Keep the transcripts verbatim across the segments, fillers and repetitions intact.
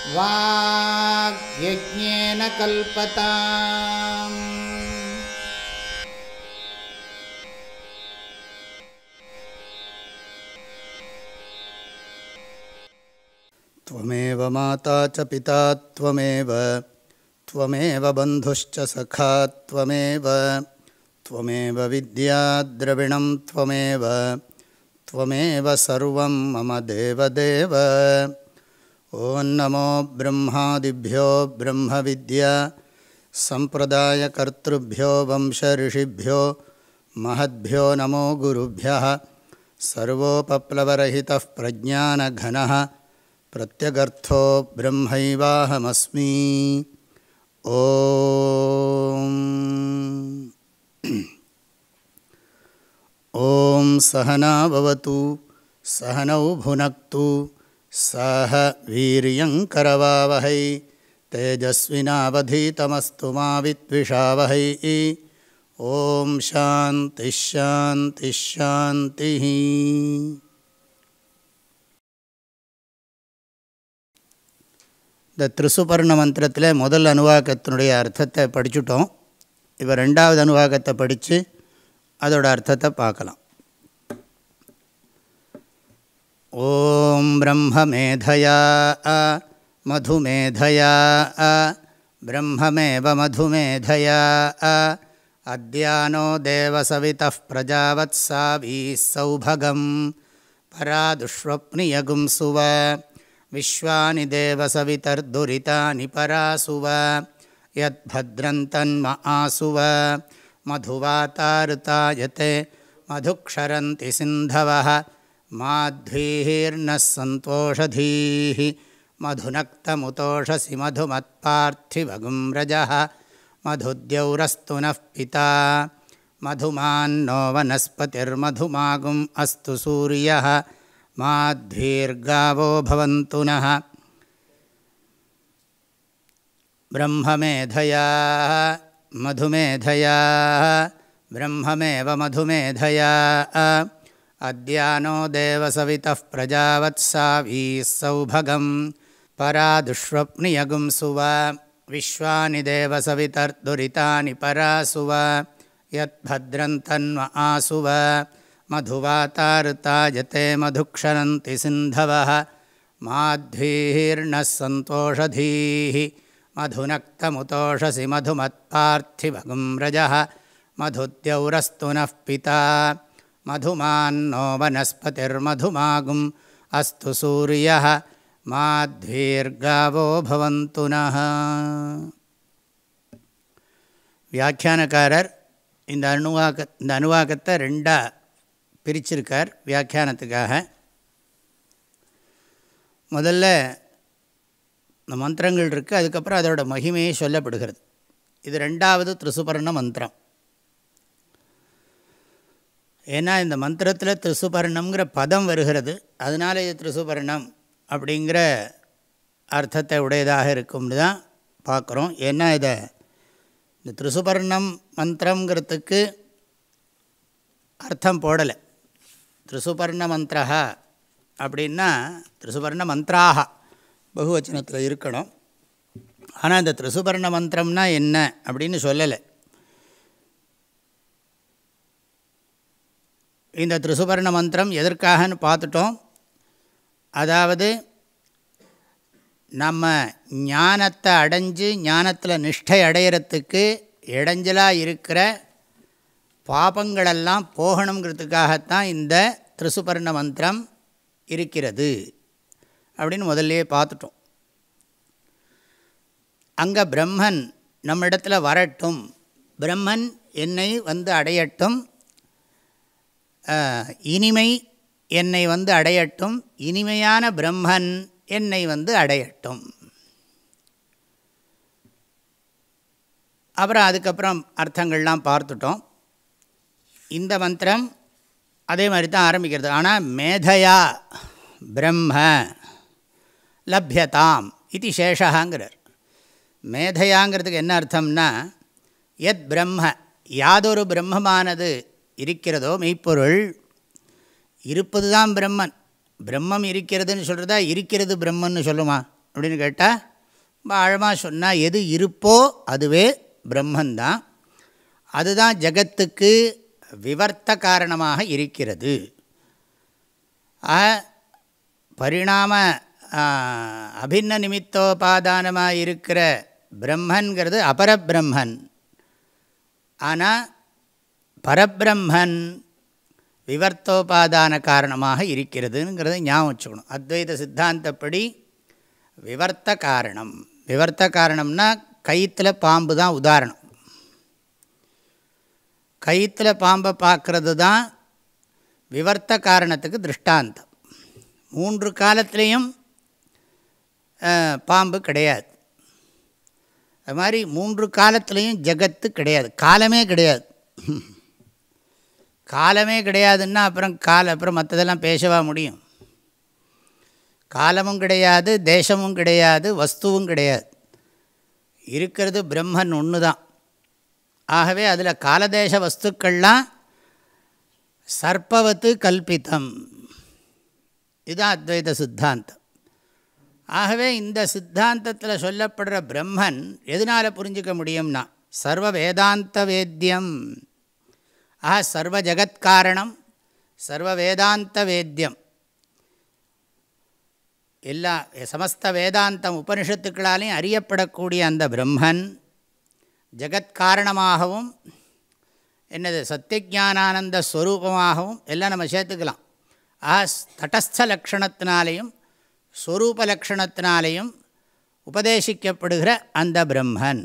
வாக்யஜ்ஞேன கல்பதாம். த்வமேவ மாதா ச பிதா த்வமேவ த்வமேவ பந்துஷ்ச சகா த்வமேவ த்வமேவ வித்யா த்ரவிணம் த்வமேவ த்வமேவ சர்வம் மம தேவதேவ. ஓம் நமோ பிரம்மாதிப்யோ பிரம்ம வித்யா சம்பிரதாய கர்த்ருப்யோ வம்ச ரிஷிப்யோ மஹத்யோ நமோ குருப்யः. சர்வோபப்ளவரஹிதः பிரஜ்ஞானகணः பிரத்யகர்த்தோ பிரம்மைவாஹமஸ்மி. ஓம் ஓம் சஹனா பவது சஹனௌ புனக்து சஹ வீரியங்கரவாவஹை தேஜஸ்வினாவதீதமஸ்து மா வித்விஷாவஹை. ஓம் சாந்தி ஷாந்தி ஷாந்தி. இந்த திரிசுபர்ண மந்திரத்தில் முதல் அனுவாக்கத்தினுடைய அர்த்தத்தை படிச்சுட்டோம். இப்போ ரெண்டாவது அனுவாக்கத்தை படித்து அதோட அர்த்தத்தை பார்க்கலாம். ஓம் பிரம்ம மேதயா மதுமேதயா பிரம்மமேவ மதுமேதயா அத்யானோ தேவசவிதः பிரஜாவத் சாவீः சௌபகம் பராதுஷ்வப்னியகும் சுவ விஸ்வானி தேவசவிதர்துரிதானி பராசுவ யத் பத்ரந்தன்ம ஆசுவ மதுவாதாருதாயதே மதுக்ஷரந்தி சிந்தவः மாத்வீர்னः சந்தோஷதீः மதுநக்தமுதோஷசி மதுமத்பார்த்திவகும் ரஜः மதுத்யௌரஸ்து நः பிதா மதுமான்னோ வனஸ்பதிர்மதுமாகும் அஸ்து சூரியः மாத்வீர்காவோ பவந்து நः. பிரம்மமேதயா மதுமேதயா பிரம்மமேவ மதுமேதயா அத்யானோ தேவசவிதः பிரஜாவத் சாவீः சௌபகம் பராதுஷ்வப்னியகும் சுவ விஸ்வானி தேவசவிதர்துரிதானி பராசுவ யத் பத்ரந்தன்ம ஆசுவ மதுவாதாருதாயதே மதுக்ஷரந்தி சிந்தவः மாத்வீர்னः சந்தோஷதீः மதுநக்தமுதோஷசி மதுமத்பார்த்திவகும் ரஜः மதுத்யௌரஸ்து நः பிதா மதுமான்னோ வனஸ்பதிர்மதுமாகும் அஸ்து சூரியः மாத்வீர்காவோ பவந்து நः. வியாக்கியானக்காரர் இந்த அணுவாக்க இந்த அணுவாக்கத்தை ரெண்டாக பிரிச்சிருக்கார் வியாக்கியானத்துக்காக. முதல்ல இந்த மந்திரங்கள் இருக்குது, அதுக்கப்புறம் அதோட மகிமையை சொல்லப்படுகிறது. இது ரெண்டாவது திரிசுபர்ண மந்திரம். ஏன்னா இந்த மந்திரத்தில் திரிசுபர்ணம்ங்கிற பதம் வருகிறது, அதனால் இது திரிசுபர்ணம் அப்படிங்கிற அர்த்தத்தை உடையதாக இருக்கும்னு தான் பார்க்குறோம். ஏன்னா இதை இந்த திரிசுபர்ணம் மந்திரங்கிறதுக்கு அர்த்தம் போடலை. திரிசுபர்ண மந்திரா அப்படின்னா திரிசுபர்ண மந்திராக பகுவச்சனத்தில் இருக்கணும். ஆனால் இந்த திரிசுபர்ண மந்திரம்னா என்ன அப்படின்னு சொல்லலை. இந்த திரிசுபர்ண மந்திரம் எதற்காகன்னு பார்த்துட்டோம். அதாவது நம்ம ஞானத்தை அடைஞ்சு ஞானத்தில் நிஷ்டை அடையிறதுக்கு இடைஞ்சலாக இருக்கிற பாபங்களெல்லாம் போகணுங்கிறதுக்காகத்தான் இந்த திரிசுபர்ண மந்திரம் இருக்கிறது அப்படின்னு முதல்லையே பார்த்துட்டோம். அங்கே பிரம்மன் நம்மிடத்தில் வரட்டும், பிரம்மன் என்னை வந்து அடையட்டும், இனிமை என்னை வந்து அடையட்டும், இனிமையான பிரம்மன் என்னை வந்து அடையட்டும். அப்புறம் அதுக்கப்புறம் அர்த்தங்கள்லாம் பார்த்துட்டோம். இந்த மந்திரம் அதே மாதிரி தான் ஆரம்பிக்கிறது. ஆனால் மேதையா பிரம்ம லப்யதாம் இது சேஷகாங்கிறார். மேதையாங்கிறதுக்கு என்ன அர்த்தம்னா, எத் பிரம்ம யாதொரு பிரம்மமானது இருக்கிறதோ மெய்ப்பொருள், இருப்பது தான் பிரம்மன். பிரம்மம் இருக்கிறதுன்னு சொல்கிறதா இருக்கிறது பிரம்மன்னு சொல்லுமா? அப்படின்னு கேட்டால் ரொம்ப ஆழமாக சொன்னால் எது இருப்போ அதுவே பிரம்மந்தான். அதுதான் ஜகத்துக்கு விவர்த்த காரணமாக இருக்கிறது. பரிணாம அபின்ன நிமித்தோபாதானமாக இருக்கிற பிரம்மன்கிறது அபரபிரம்மன். ஆனால் பரபிரம்மன் விவர்த்தோபாதான காரணமாக இருக்கிறதுங்கிறத ஞாபகம் வச்சுக்கணும். அத்வைத சித்தாந்தப்படி விவர்த்த காரணம். விவர்த்த காரணம்னா கயிற்றில் பாம்பு தான் உதாரணம். கயிற்றில் பாம்பை பார்க்கறது தான் விவர்த்த காரணத்துக்கு திருஷ்டாந்தம். மூன்று காலத்திலையும் பாம்பு கிடையாது. அது மாதிரி மூன்று காலத்திலையும் ஜகத்து கிடையாது, காலமே கிடையாது. காலமே கிடையாதுன்னா அப்புறம் கால அப்புறம் மற்றதெல்லாம் பேசவா முடியும்? காலமும் கிடையாது, தேசமும் கிடையாது, வஸ்துவும் கிடையாது. இருக்கிறது பிரம்மன் ஒன்று தான். ஆகவே அதில் காலதேச வஸ்துக்கள்லாம் சர்ப்பவத்து கல்பித்தம். இதுதான் அத்வைத சித்தாந்தம். ஆகவே இந்த சித்தாந்தத்தில் சொல்லப்படுற பிரம்மன் எதனால் புரிஞ்சிக்க முடியும்னா சர்வ வேதாந்த வேத்தியம். ஆஹா, சர்வ ஜகத்காரணம், சர்வ வேதாந்த வேத்தியம். எல்லா சமஸ்த வேதாந்தம் உபனிஷத்துக்களாலையும் அறியப்படக்கூடிய அந்த பிரம்மன் ஜகத்காரணமாகவும் என்னது சத்தியஞானானந்த ஸ்வரூபமாகவும் எல்லாம் நம்ம சேர்த்துக்கலாம். ஆ தடஸ்த லக்ஷணத்தினாலேயும் ஸ்வரூப லக்ஷணத்தினாலேயும் உபதேசிக்கப்படுகிற அந்த பிரம்மன்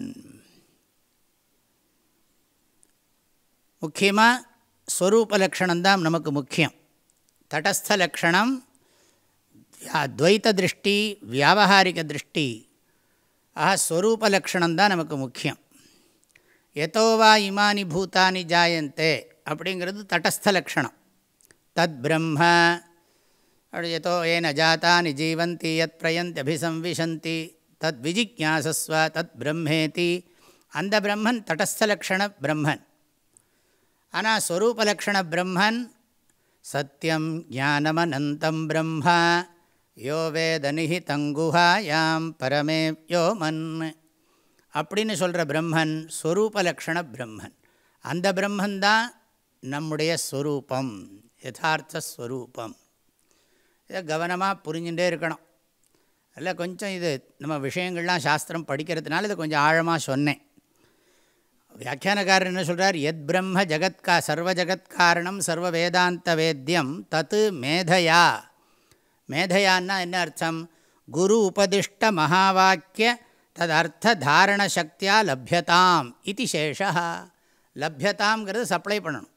முக்கியமாக ஸ்வரூப லக்ஷணம்தான் நமக்கு முக்கியம். தடஸ்த லக்ஷணம் துவைத திருஷ்டி, வியாவகாரிக திருஷ்டி. ஆக ஸ்வரூப லக்ஷணம்தான் நமக்கு முக்கியம். யதோவா இமானி பூதானி ஜாயந்தே அப்படிங்கிறது தடஸ்த லக்ஷணம். தத் பிரம்ம யதோ ஏன ஜாதானி ஜீவந்தி யத் பிரயந்தி அபிசம்விசந்தி தத் விஜிக்ஞாசஸ்வ தத் பிரம்மேதி. அந்த பிரம்மன் தடஸ்த லக்ஷண பிரம்மன். ஆனால் ஸ்வரூபலக்ஷண பிரம்மன் சத்தியம் ஞானமனந்தம் பிரம்ம யோ வேத நிஹிதங்குஹாயாம் பரமே யோமன் அப்படின்னு சொல்கிற பிரம்மன் ஸ்வரூபலக்ஷண பிரம்மன். அந்த பிரம்மந்தான் நம்முடைய ஸ்வரூபம், யதார்த்த ஸ்வரூபம். இதை கவனமாக புரிஞ்சுட்டே இருக்கணும். இல்லை கொஞ்சம் இது நம்ம விஷயங்கள்லாம் சாஸ்திரம் படிக்கிறதுனால இதை கொஞ்சம் ஆழமாக சொன்னேன். வியாக்கியானக்காரர் என்ன சொல்கிறார்? எத் பிரம்ம ஜகத்கா சர்வ ஜகத்காரணம் சர்வ வேதாந்த வேத்தியம் தத்து மேதையா. மேதையான்னா என்ன அர்த்தம்? குரு உபதிஷ்ட மகாவாக்கிய ததர்த்த தாரண சக்தியா லப்யதாம் இது சேஷா. லப்யதாம்ங்கிறது சப்ளை பண்ணணும்.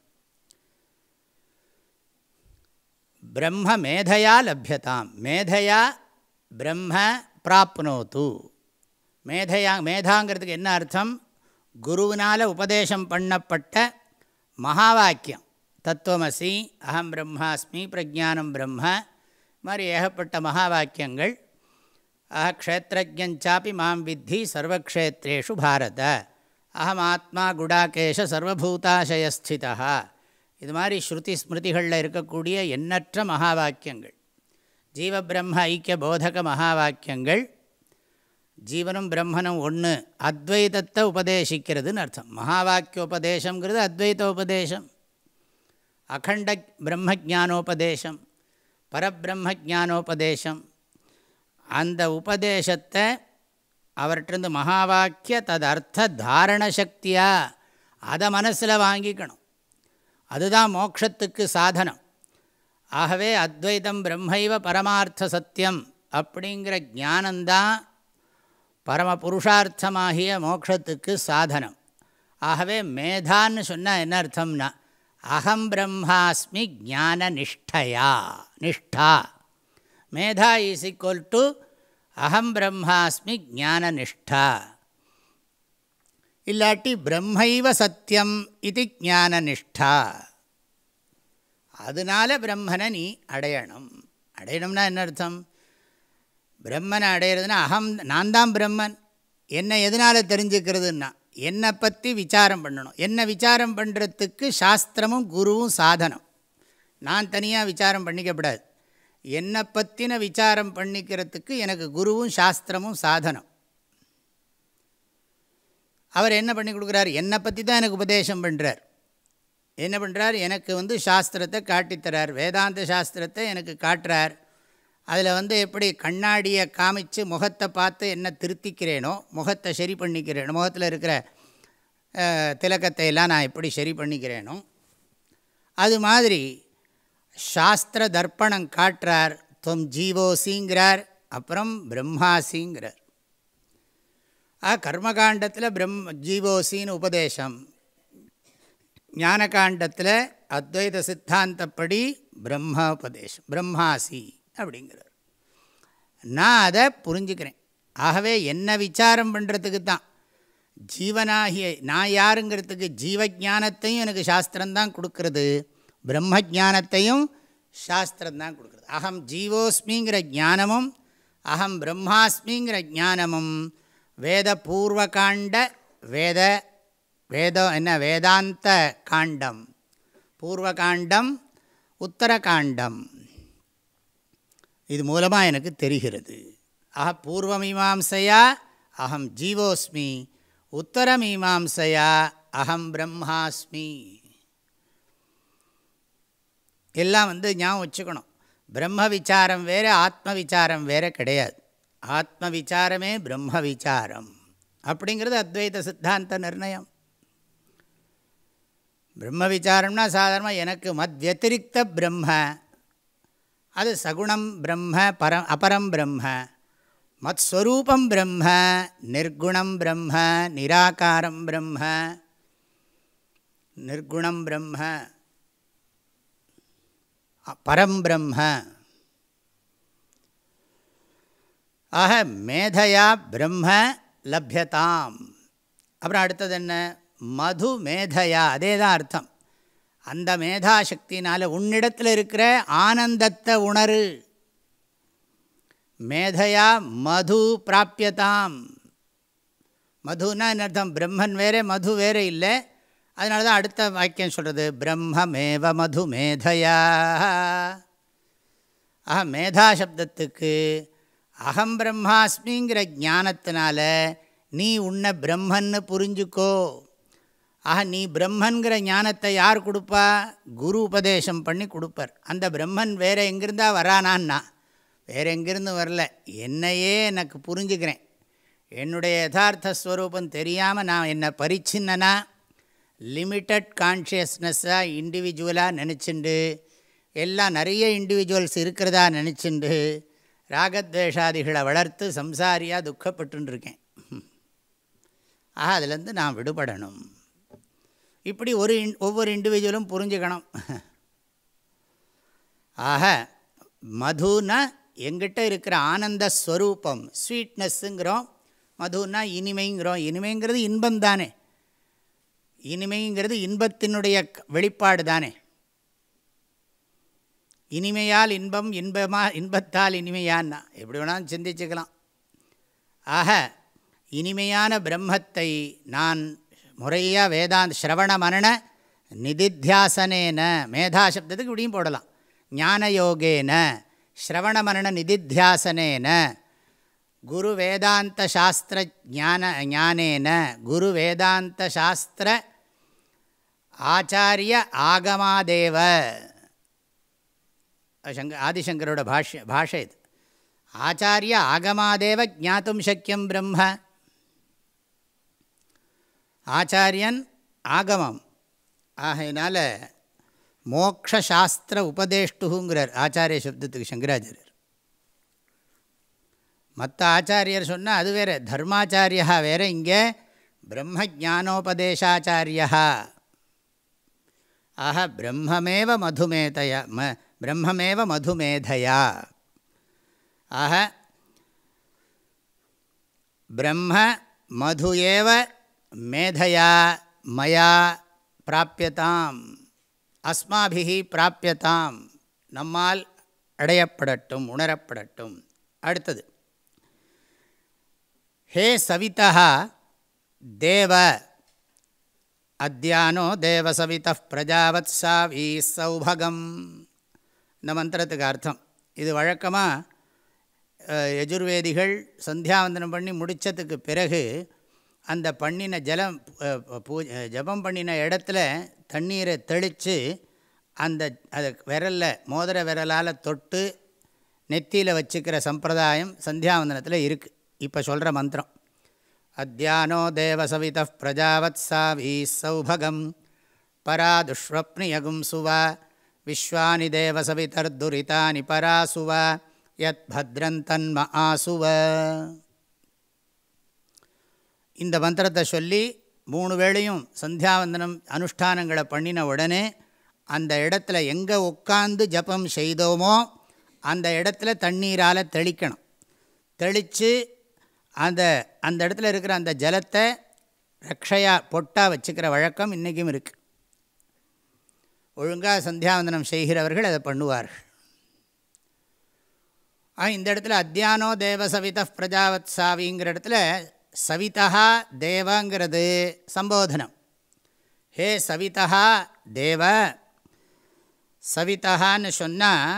பிரம்ம மேதையா லப்யதாம். மேதையா பிரம்ம பிராப்னோது. மேதையா மேதாங்கிறதுக்கு என்ன அர்த்தம்? குருவினால் உபதேசம் பண்ணப்பட்ட மகா வாக்கியம். தத்துவமசி, அகம் பிரம்மாஸ்மி, பிரஜானம் பிரம்ம, மாதிரி ஏகப்பட்ட மகா வாக்கியங்கள். அஹ க்ஷேத்ரஜ்ஞாபி மாம் வித்தி சர்வக்ஷேத்ரேஷு பாரத, அகம் ஆத்மா குடாகேஷ சர்வபூதாசயஸ்திதா. இது மாதிரி ஸ்ருதி ஸ்மிருதிகளில் இருக்கக்கூடிய எண்ணற்ற மகா வாக்கியங்கள், ஜீவபிரம்ம ஐக்கிய போதக மகா வாக்கியங்கள். ஜீவனும் பிரம்மனும் ஒன்று, அத்வைதத்தை உபதேசிக்கிறதுன்னு அர்த்தம். மகா வாக்கிய உபதேசங்கிறது அத்வைத உபதேசம். அகண்ட பிரம்ம ஜானோபதேசம், பரபிரம்ம ஜானோபதேசம். அந்த உபதேசத்தை அவர்கிட்டருந்து மகா வாக்கிய தது அர்த்த தாரண சக்தியாக அதை மனசில் வாங்கிக்கணும். அதுதான் மோட்சத்துக்கு சாதனம். ஆகவே அத்வைதம் பிரம்மைவ பரமார்த்த சத்தியம் அப்படிங்கிற ஞானந்தான் பரம புருஷார்த்தமாகிய மோட்சத்துக்கு சாதனம். ஆகவே மேதான்னு சொன்னால் என்ன அர்த்தம்னா அகம் பிரம்மாஸ்மி ஞான நிஷ்டையா. நிஷ்டா மேதா இஸ் ஈக்குவல் டு அகம் பிரம்மாஸ்மி ஞான நிஷ்டா. இல்லாட்டி பிரம்மைவ சத்தியம் இது ஞான நிஷ்டா. அதனால பிரம்மனை நீ அடையணும். அடையணும்னா என்ன அர்த்தம்? பிரம்மனை அடையிறதுனா அகம் நான் தான் பிரம்மன். என்னை எதனால் தெரிஞ்சுக்கிறதுன்னா என்னை பற்றி விசாரம் பண்ணணும். என்னை விசாரம் பண்ணுறதுக்கு சாஸ்திரமும் குருவும் சாதனம். நான் தனியாக விசாரம் பண்ணிக்கப்படாது. என்னை பற்றின விசாரம் பண்ணிக்கிறதுக்கு எனக்கு குருவும் சாஸ்திரமும் சாதனம். அவர் என்ன பண்ணி கொடுக்குறார்? என்னை பற்றி தான் எனக்கு உபதேசம் பண்ணுறார். என்ன பண்ணுறார்? எனக்கு வந்து சாஸ்திரத்தை காட்டித்தரார், வேதாந்த சாஸ்திரத்தை எனக்கு காட்டுறார். அதில் வந்து எப்படி கண்ணாடியை காமிச்சு முகத்தை பார்த்து என்ன திருத்திக்கிறேனோ, முகத்தை சரி பண்ணிக்கிறேனோ, முகத்தில் இருக்கிற திலக்கத்தை எல்லாம் நான் எப்படி சரி பண்ணிக்கிறேனோ, அது மாதிரி சாஸ்திர தர்ப்பணம் காட்டுறார். துவம் ஜீவோசிங்கிறார், அப்புறம் பிரம்மாசிங்கிறார். ஆ கர்மகாண்டத்தில் பிரம் ஜீவோசின்னு உபதேசம், ஞானகாண்டத்தில் அத்வைத சித்தாந்தப்படி பிரம்மோபதேசம், பிரம்மாசி அப்படிங்கிறார். நான் அதை புரிஞ்சுக்கிறேன். ஆகவே என்ன விசாரம் பண்ணுறதுக்கு தான் ஜீவனாகிய நான் யாருங்கிறதுக்கு ஜீவஜானத்தையும் எனக்கு சாஸ்திரம்தான் கொடுக்கறது, பிரம்மஜானத்தையும் சாஸ்திரம்தான் கொடுக்குறது. அகம் ஜீவோஸ்மிங்கிற ஞானமும் அகம் பிரம்மாஸ்மிங்கிற ஞானமும் வேத பூர்வகாண்ட வேத வேதம் என்ன வேதாந்த காண்டம், பூர்வகாண்டம் உத்தரகாண்டம், இது மூலமாக எனக்கு தெரிகிறது. ஆஹ பூர்வமீமாம்சையா அகம் ஜீவோஸ்மி, உத்தரமீமாம்சையா அகம் பிரம்மாஸ்மி. எல்லாம் வந்து ஞாபகம் வச்சுக்கணும். பிரம்ம விசாரம் வேறு, ஆத்ம விசாரம் வேறு கிடையாது. ஆத்ம விசாரமே பிரம்ம விசாரம் அப்படிங்கிறது அத்வைத சித்தாந்த நிர்ணயம். பிரம்ம விசாரம்னா சாதாரணமாக எனக்கு மத் வத்திரிக்த பிரம்ம, அது சகுணம் பிரம்ம, பரம் அபரம் பிரம்ம, மத் ஸ்வரூபம் பிரம்ம, நிர்குணம் பிரம்ம, நிராகாரம் பிரம்ம, நிர்குணம் பிரம்ம, பரம் பிரம்ம. ஆக மேதையா பிரம்ம லப்யதாம். அப்புறம் அடுத்தது என்ன? மது மேதையா, அதே தான் அர்த்தம். அந்த மேதாசக்தினால் உன்னிடத்தில் இருக்கிற ஆனந்தத்தை உணரு. மேதையா மது பிராப்பியதாம். மதுன்னா என்ன அர்த்தம்? பிரம்மன் வேறே மது வேறே இல்லை. அதனால தான் அடுத்த வாக்கியம் சொல்கிறது பிரம்மமேவ மது மேதையா. ஆஹா மேதா சப்தத்துக்கு அகம் பிரம்மாஸ்மிங்கிற ஞானத்தினால நீ உன்னை பிரம்மன்னு புரிஞ்சுக்கோ. ஆக நீ பிரம்மன்கிற ஞானத்தை யார் கொடுப்பா? குரு உபதேசம் பண்ணி கொடுப்பார். அந்த பிரம்மன் வேறு எங்கிருந்தா வரானான்னா, வேறு எங்கிருந்து வரல, என்னையே எனக்கு புரிஞ்சுக்கிறேன். என்னுடைய யதார்த்த ஸ்வரூபம் தெரியாமல் நான் என்னை பரிச்சின்னனா லிமிட்டட் கான்ஷியஸ்னஸ்ஸாக இண்டிவிஜுவலாக நினச்சிண்டு, எல்லாம் நிறைய இண்டிவிஜுவல்ஸ் இருக்கிறதா நினச்சிண்டு ராகத்வேஷாதிகளை வளர்த்து சம்சாரியாக துக்கப்பட்டுருக்கேன். ஆக அதுலேருந்து நான் விடுபடணும். இப்படி ஒரு ஒவ்வொரு இண்டிவிஜுவலும் புரிஞ்சுக்கணும். ஆக மதுன்னா எங்கிட்ட இருக்கிற ஆனந்த ஸ்வரூபம், ஸ்வீட்னஸ்ஸுங்கிறோம். மதுன்னா இனிமைங்கிறோம். இனிமைங்கிறது இன்பம் தானே, இனிமைங்கிறது இன்பத்தினுடைய வெளிப்பாடு தானே. இனிமையால் இன்பம், இன்பமாக இன்பத்தால் இனிமையான்னா எப்படி வேணாலும் சிந்திச்சுக்கலாம். ஆக இனிமையான பிரம்மத்தை நான் முறையாக வேதாந்த ஸ்ரவண மரண நிதித்தியாசனேன, மேதா சப்தத்துக்கு இப்படியும் போடலாம், ஞான யோகேன ஸ்ரவண மரண நிதித்தியாசனேன குரு வேதாந்த சாஸ்திர ஞான ஞானேன குரு வேதாந்த சாஸ்திர ஆச்சாரிய ஆகமாதேவ. சங்க ஆதிசங்கரோட பாஷ்ய பாஷை இது. ஆச்சாரிய ஆகமாதேவ ஜாத்தும் சக்கியம் பிரம்ம. ஆச்சாரியன் ஆகமம் ஆகையினால மோக்ஷாஸ்திர உபதேஷ்டுங்கிறார் ஆச்சாரிய சப்தத்துக்கு சங்கராச்சாரியர். மற்ற ஆச்சாரியர் சொன்னால் அது வேறு, தர்மாச்சாரியா வேறு, இங்கே பிரம்ம ஜானோபதேசாச்சாரியா. ஆஹ பிரம்மமேவ மதுமேதயா ம பிரம்மமேவ மதுமேதையா. ஆஹ பிரம்ம மது ஏவ மேதையா மயா பிராப்பியதாம், அஸ்மாபிஹி பிராப்பியதாம், நம்மால் அடையப்படட்டும், உணரப்படட்டும். அடுத்தது ஹே சவிதா தேவ அத்யானோ தேவசவித பிரஜாவத் சாவி சௌபகம். இந்த மந்திரத்துக்கு அர்த்தம் இது வழக்கமாக யஜுர்வேதிகள் சந்தியாவந்தனம் பண்ணி முடித்ததுக்கு பிறகு அந்த பண்ணின ஜலம் பூ ஜபம் பண்ணின இடத்துல தண்ணீரை தெளித்து அந்த அதை விரலில் மோதிர விரலால் தொட்டு நெத்தியில் வச்சுக்கிற சம்பிரதாயம் சந்தியாவந்தனத்தில் இருக்குது. இப்போ சொல்கிற மந்திரம் அத்யானோ தேவசவித பிரஜாவத் சாவீ சௌபகம் பரா துஷ்வப்னியகும் சுவா விஸ்வானி தேவசவிதர்துரிதானி பராசுவா யத் பத்ரந்தன்ம ஆசுவ. இந்த மந்திரத்தை சொல்லி மூணு வேளையும் சந்தியாவந்தனம் அனுஷ்டானங்களை பண்ணின உடனே அந்த இடத்துல எங்கே உட்கார்ந்து ஜபம் செய்தோமோ அந்த இடத்துல தண்ணீரால் தெளிக்கணும். தெளித்து அந்த அந்த இடத்துல இருக்கிற அந்த ஜலத்தை ரக்ஷையாக பொட்டாக வச்சுக்கிற வழக்கம் இன்றைக்கும் இருக்குது. ஒழுங்காக சந்தியாவந்தனம் செய்கிறவர்கள் அதை பண்ணுவார்கள். இந்த இடத்துல அத்யானோ தேவ சவித பிரஜாவத் சாவிங்கிற இடத்துல சவிதா தேவங்கிறது சம்போதனம். ஹே சவிதா தேவ, சவிதான்னு சொன்னால்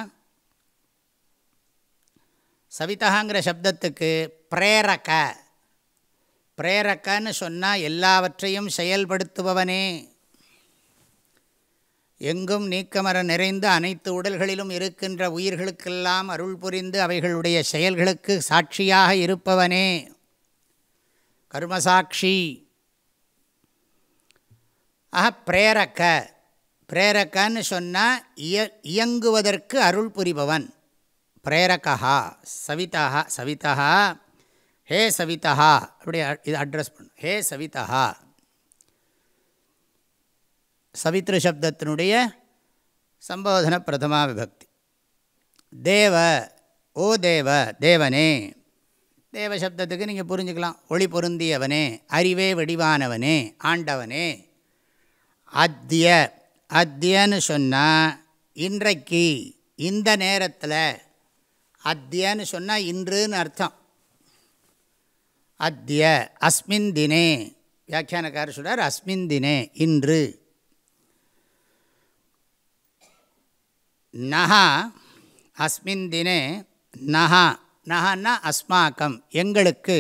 சவிதாங்கிற சப்தத்துக்கு பிரேரக, பிரேரக்கன்னு சொன்னால் எல்லாவற்றையும் செயல்படுத்துபவனே, எங்கும் நீக்கமர நிறைந்து அனைத்து உடல்களிலும் இருக்கின்ற உயிர்களுக்கெல்லாம் அருள் புரிந்து அவைகளுடைய செயல்களுக்கு சாட்சியாக இருப்பவனே, கர்மசாட்சி. ஆஹா, பிரேரக்க, பிரேரக்கன்னு சொன்னால் இய இயங்குவதற்கு அருள் புரிபவன். பிரேரகா சவிதா, சவிதா ஹே சவிதா, அப்படி இது அட்ரஸ் பண்ணு. ஹே சவிதா, சவித்ரு சப்தத்தினுடைய சம்போதன பிரதமா விபக்தி. தேவ, ஓ தேவ, தேவனே. தேவ சப்தத்துக்கு நீங்கள் புரிஞ்சுக்கலாம், ஒளி பொருந்தியவனே, அறிவே வடிவானவனே, ஆண்டவனே. அத்ய, அத்யன்னு சொன்னால் இன்றைக்கு, இந்த நேரத்தில். அத்யன்னு சொன்னால் இன்றுன்னு அர்த்தம். அத்ய அஸ்மின் தினே, வியாக்கியானக்காரர் சொல்றார் அஸ்மின் தினே, இன்று. நஹா அஸ்மின் தினே, நஹா, நஹன்னா அஸ்மாக்கம், எங்களுக்கு.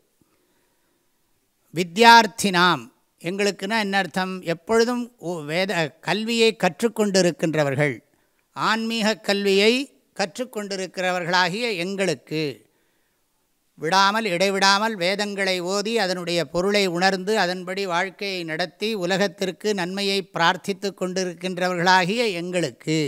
வித்யார்த்தினாம், எங்களுக்குன்னா என்ன அர்த்தம்? எப்பொழுதும் வேத கல்வியை கற்றுக்கொண்டிருக்கின்றவர்கள், ஆன்மீக கல்வியை கற்றுக்கொண்டிருக்கிறவர்களாகிய எங்களுக்கு. விடாமல் இடைவிடாமல் வேதங்களை ஓதி அதனுடைய பொருளை உணர்ந்து அதன்படி வாழ்க்கையை நடத்தி உலகத்திற்கு நன்மையை பிரார்த்தித்து கொண்டிருக்கின்றவர்களாகிய எங்களுக்கு.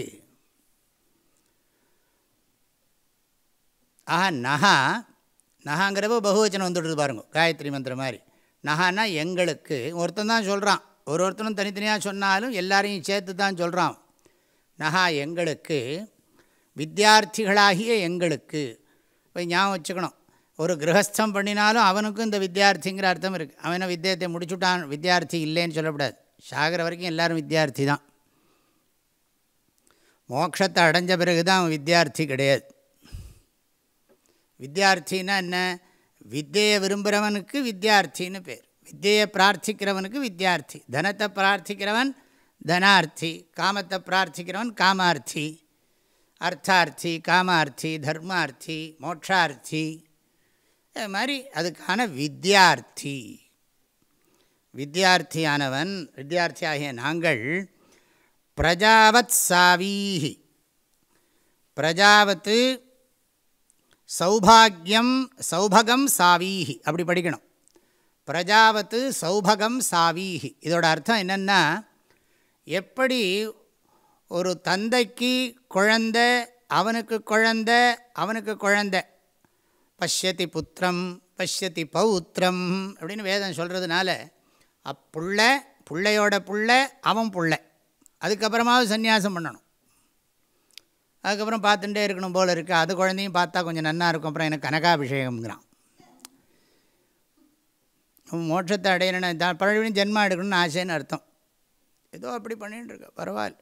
ஆஹா, நஹா, நஹாங்கிறப்போ பகுவச்சனம் வந்துடுது பாருங்க, காயத்ரி மந்திரம் மாதிரி. நஹான்னா எங்களுக்கு. ஒருத்தன் தான் சொல்கிறான், ஒரு ஒருத்தனும் தனித்தனியாக சொன்னாலும் எல்லாரையும் சேர்த்து தான் சொல்கிறான். நஹா எங்களுக்கு, வித்தியார்த்திகளாகிய எங்களுக்கு. இப்போ ஞாபகம் வச்சுக்கணும், ஒரு கிரகஸ்தம் பண்ணினாலும் அவனுக்கும் இந்த வித்தியார்த்திங்கிற அர்த்தம் இருக்குது. அவனை வித்தியத்தை முடிச்சுட்டான், வித்தியார்த்தி இல்லைன்னு சொல்லக்கூடாது. சாகிற வரைக்கும் எல்லோரும் வித்தியார்த்தி தான். மோட்சத்தை அடைஞ்ச பிறகு தான் அவன் வித்தியார்த்தி கிடையாது. வித்தியார்த்தின்னா என்ன? வித்தியை விரும்புகிறவனுக்கு வித்தியார்த்தின்னு பேர். வித்தியை பிரார்த்திக்கிறவனுக்கு வித்தியார்த்தி. தனத்தை பிரார்த்திக்கிறவன் தனார்த்தி, காமத்தை பிரார்த்திக்கிறவன் காமார்த்தி, அர்த்தார்த்தி, காமார்த்தி, தர்மார்த்தி, மோட்சார்த்தி. அது மாதிரி அதுக்கான வித்தியார்த்தி. வித்தியார்த்தியானவன், வித்தியார்த்தியாகிய நாங்கள். பிரஜாவத் சாவீஹி, பிரஜாவத்து சௌபாகியம் சௌபகம் சாவீஹி, அப்படி படிக்கணும். பிரஜாவத்து சௌபகம் சாவீஹி. இதோட அர்த்தம் என்னென்னா, எப்படி ஒரு தந்தைக்கு குழந்தை, அவனுக்கு குழந்தை, அவனுக்கு குழந்தை, பஷ்யதி புத்திரம் பஷ்யதி பௌத்திரம் அப்படின்னு வேதம் சொல்கிறதுனால, அப்புள்ள பிள்ளையோட புள்ள அவன் புள்ள, அதுக்கப்புறமாவது சந்நியாசம் பண்ணணும். அதுக்கப்புறம் பார்த்துட்டே இருக்கணும் போல் இருக்குது. அது குழந்தையும் பார்த்தா கொஞ்சம் நன்னா இருக்கும், அப்புறம் எனக்கு கனகாபிஷேகம்ங்கிறான். மோட்சத்தை அடையணும், பழவியும் ஜென்மா எடுக்கணும்னு ஆசைன்னு அர்த்தம். ஏதோ அப்படி பண்ணிகிட்டு இருக்க, பரவாயில்ல.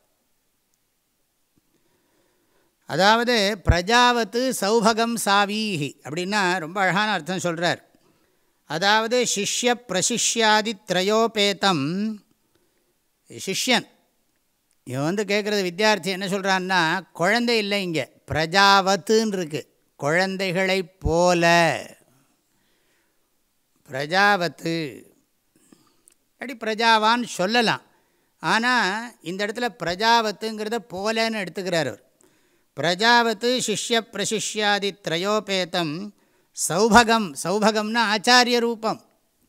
அதாவது பிரஜாவத்து சௌபகம் சாவீஹி அப்படின்னா ரொம்ப அழகான அர்த்தம் சொல்கிறார். அதாவது சிஷ்ய பிரசிஷ்யாதி திரையோபேதம். சிஷ்யன் இவன் வந்து கேட்குறது, வித்தியார்த்தி என்ன சொல்கிறான்னா, குழந்தை இல்லை இங்கே, பிரஜாவத்துன்னு இருக்கு, குழந்தைகளைப் போல. பிரஜாவத்து அப்படி பிரஜாவான் சொல்லலாம். ஆனால் இந்த இடத்துல பிரஜாவத்துங்கிறத போலன்னு எடுத்துக்கிறார் அவர். பிரஜாவத்து சிஷ்ய பிரசிஷ்யாதி திரையோபேதம் சௌபகம். சௌபகம்னா ஆச்சாரிய ரூபம்.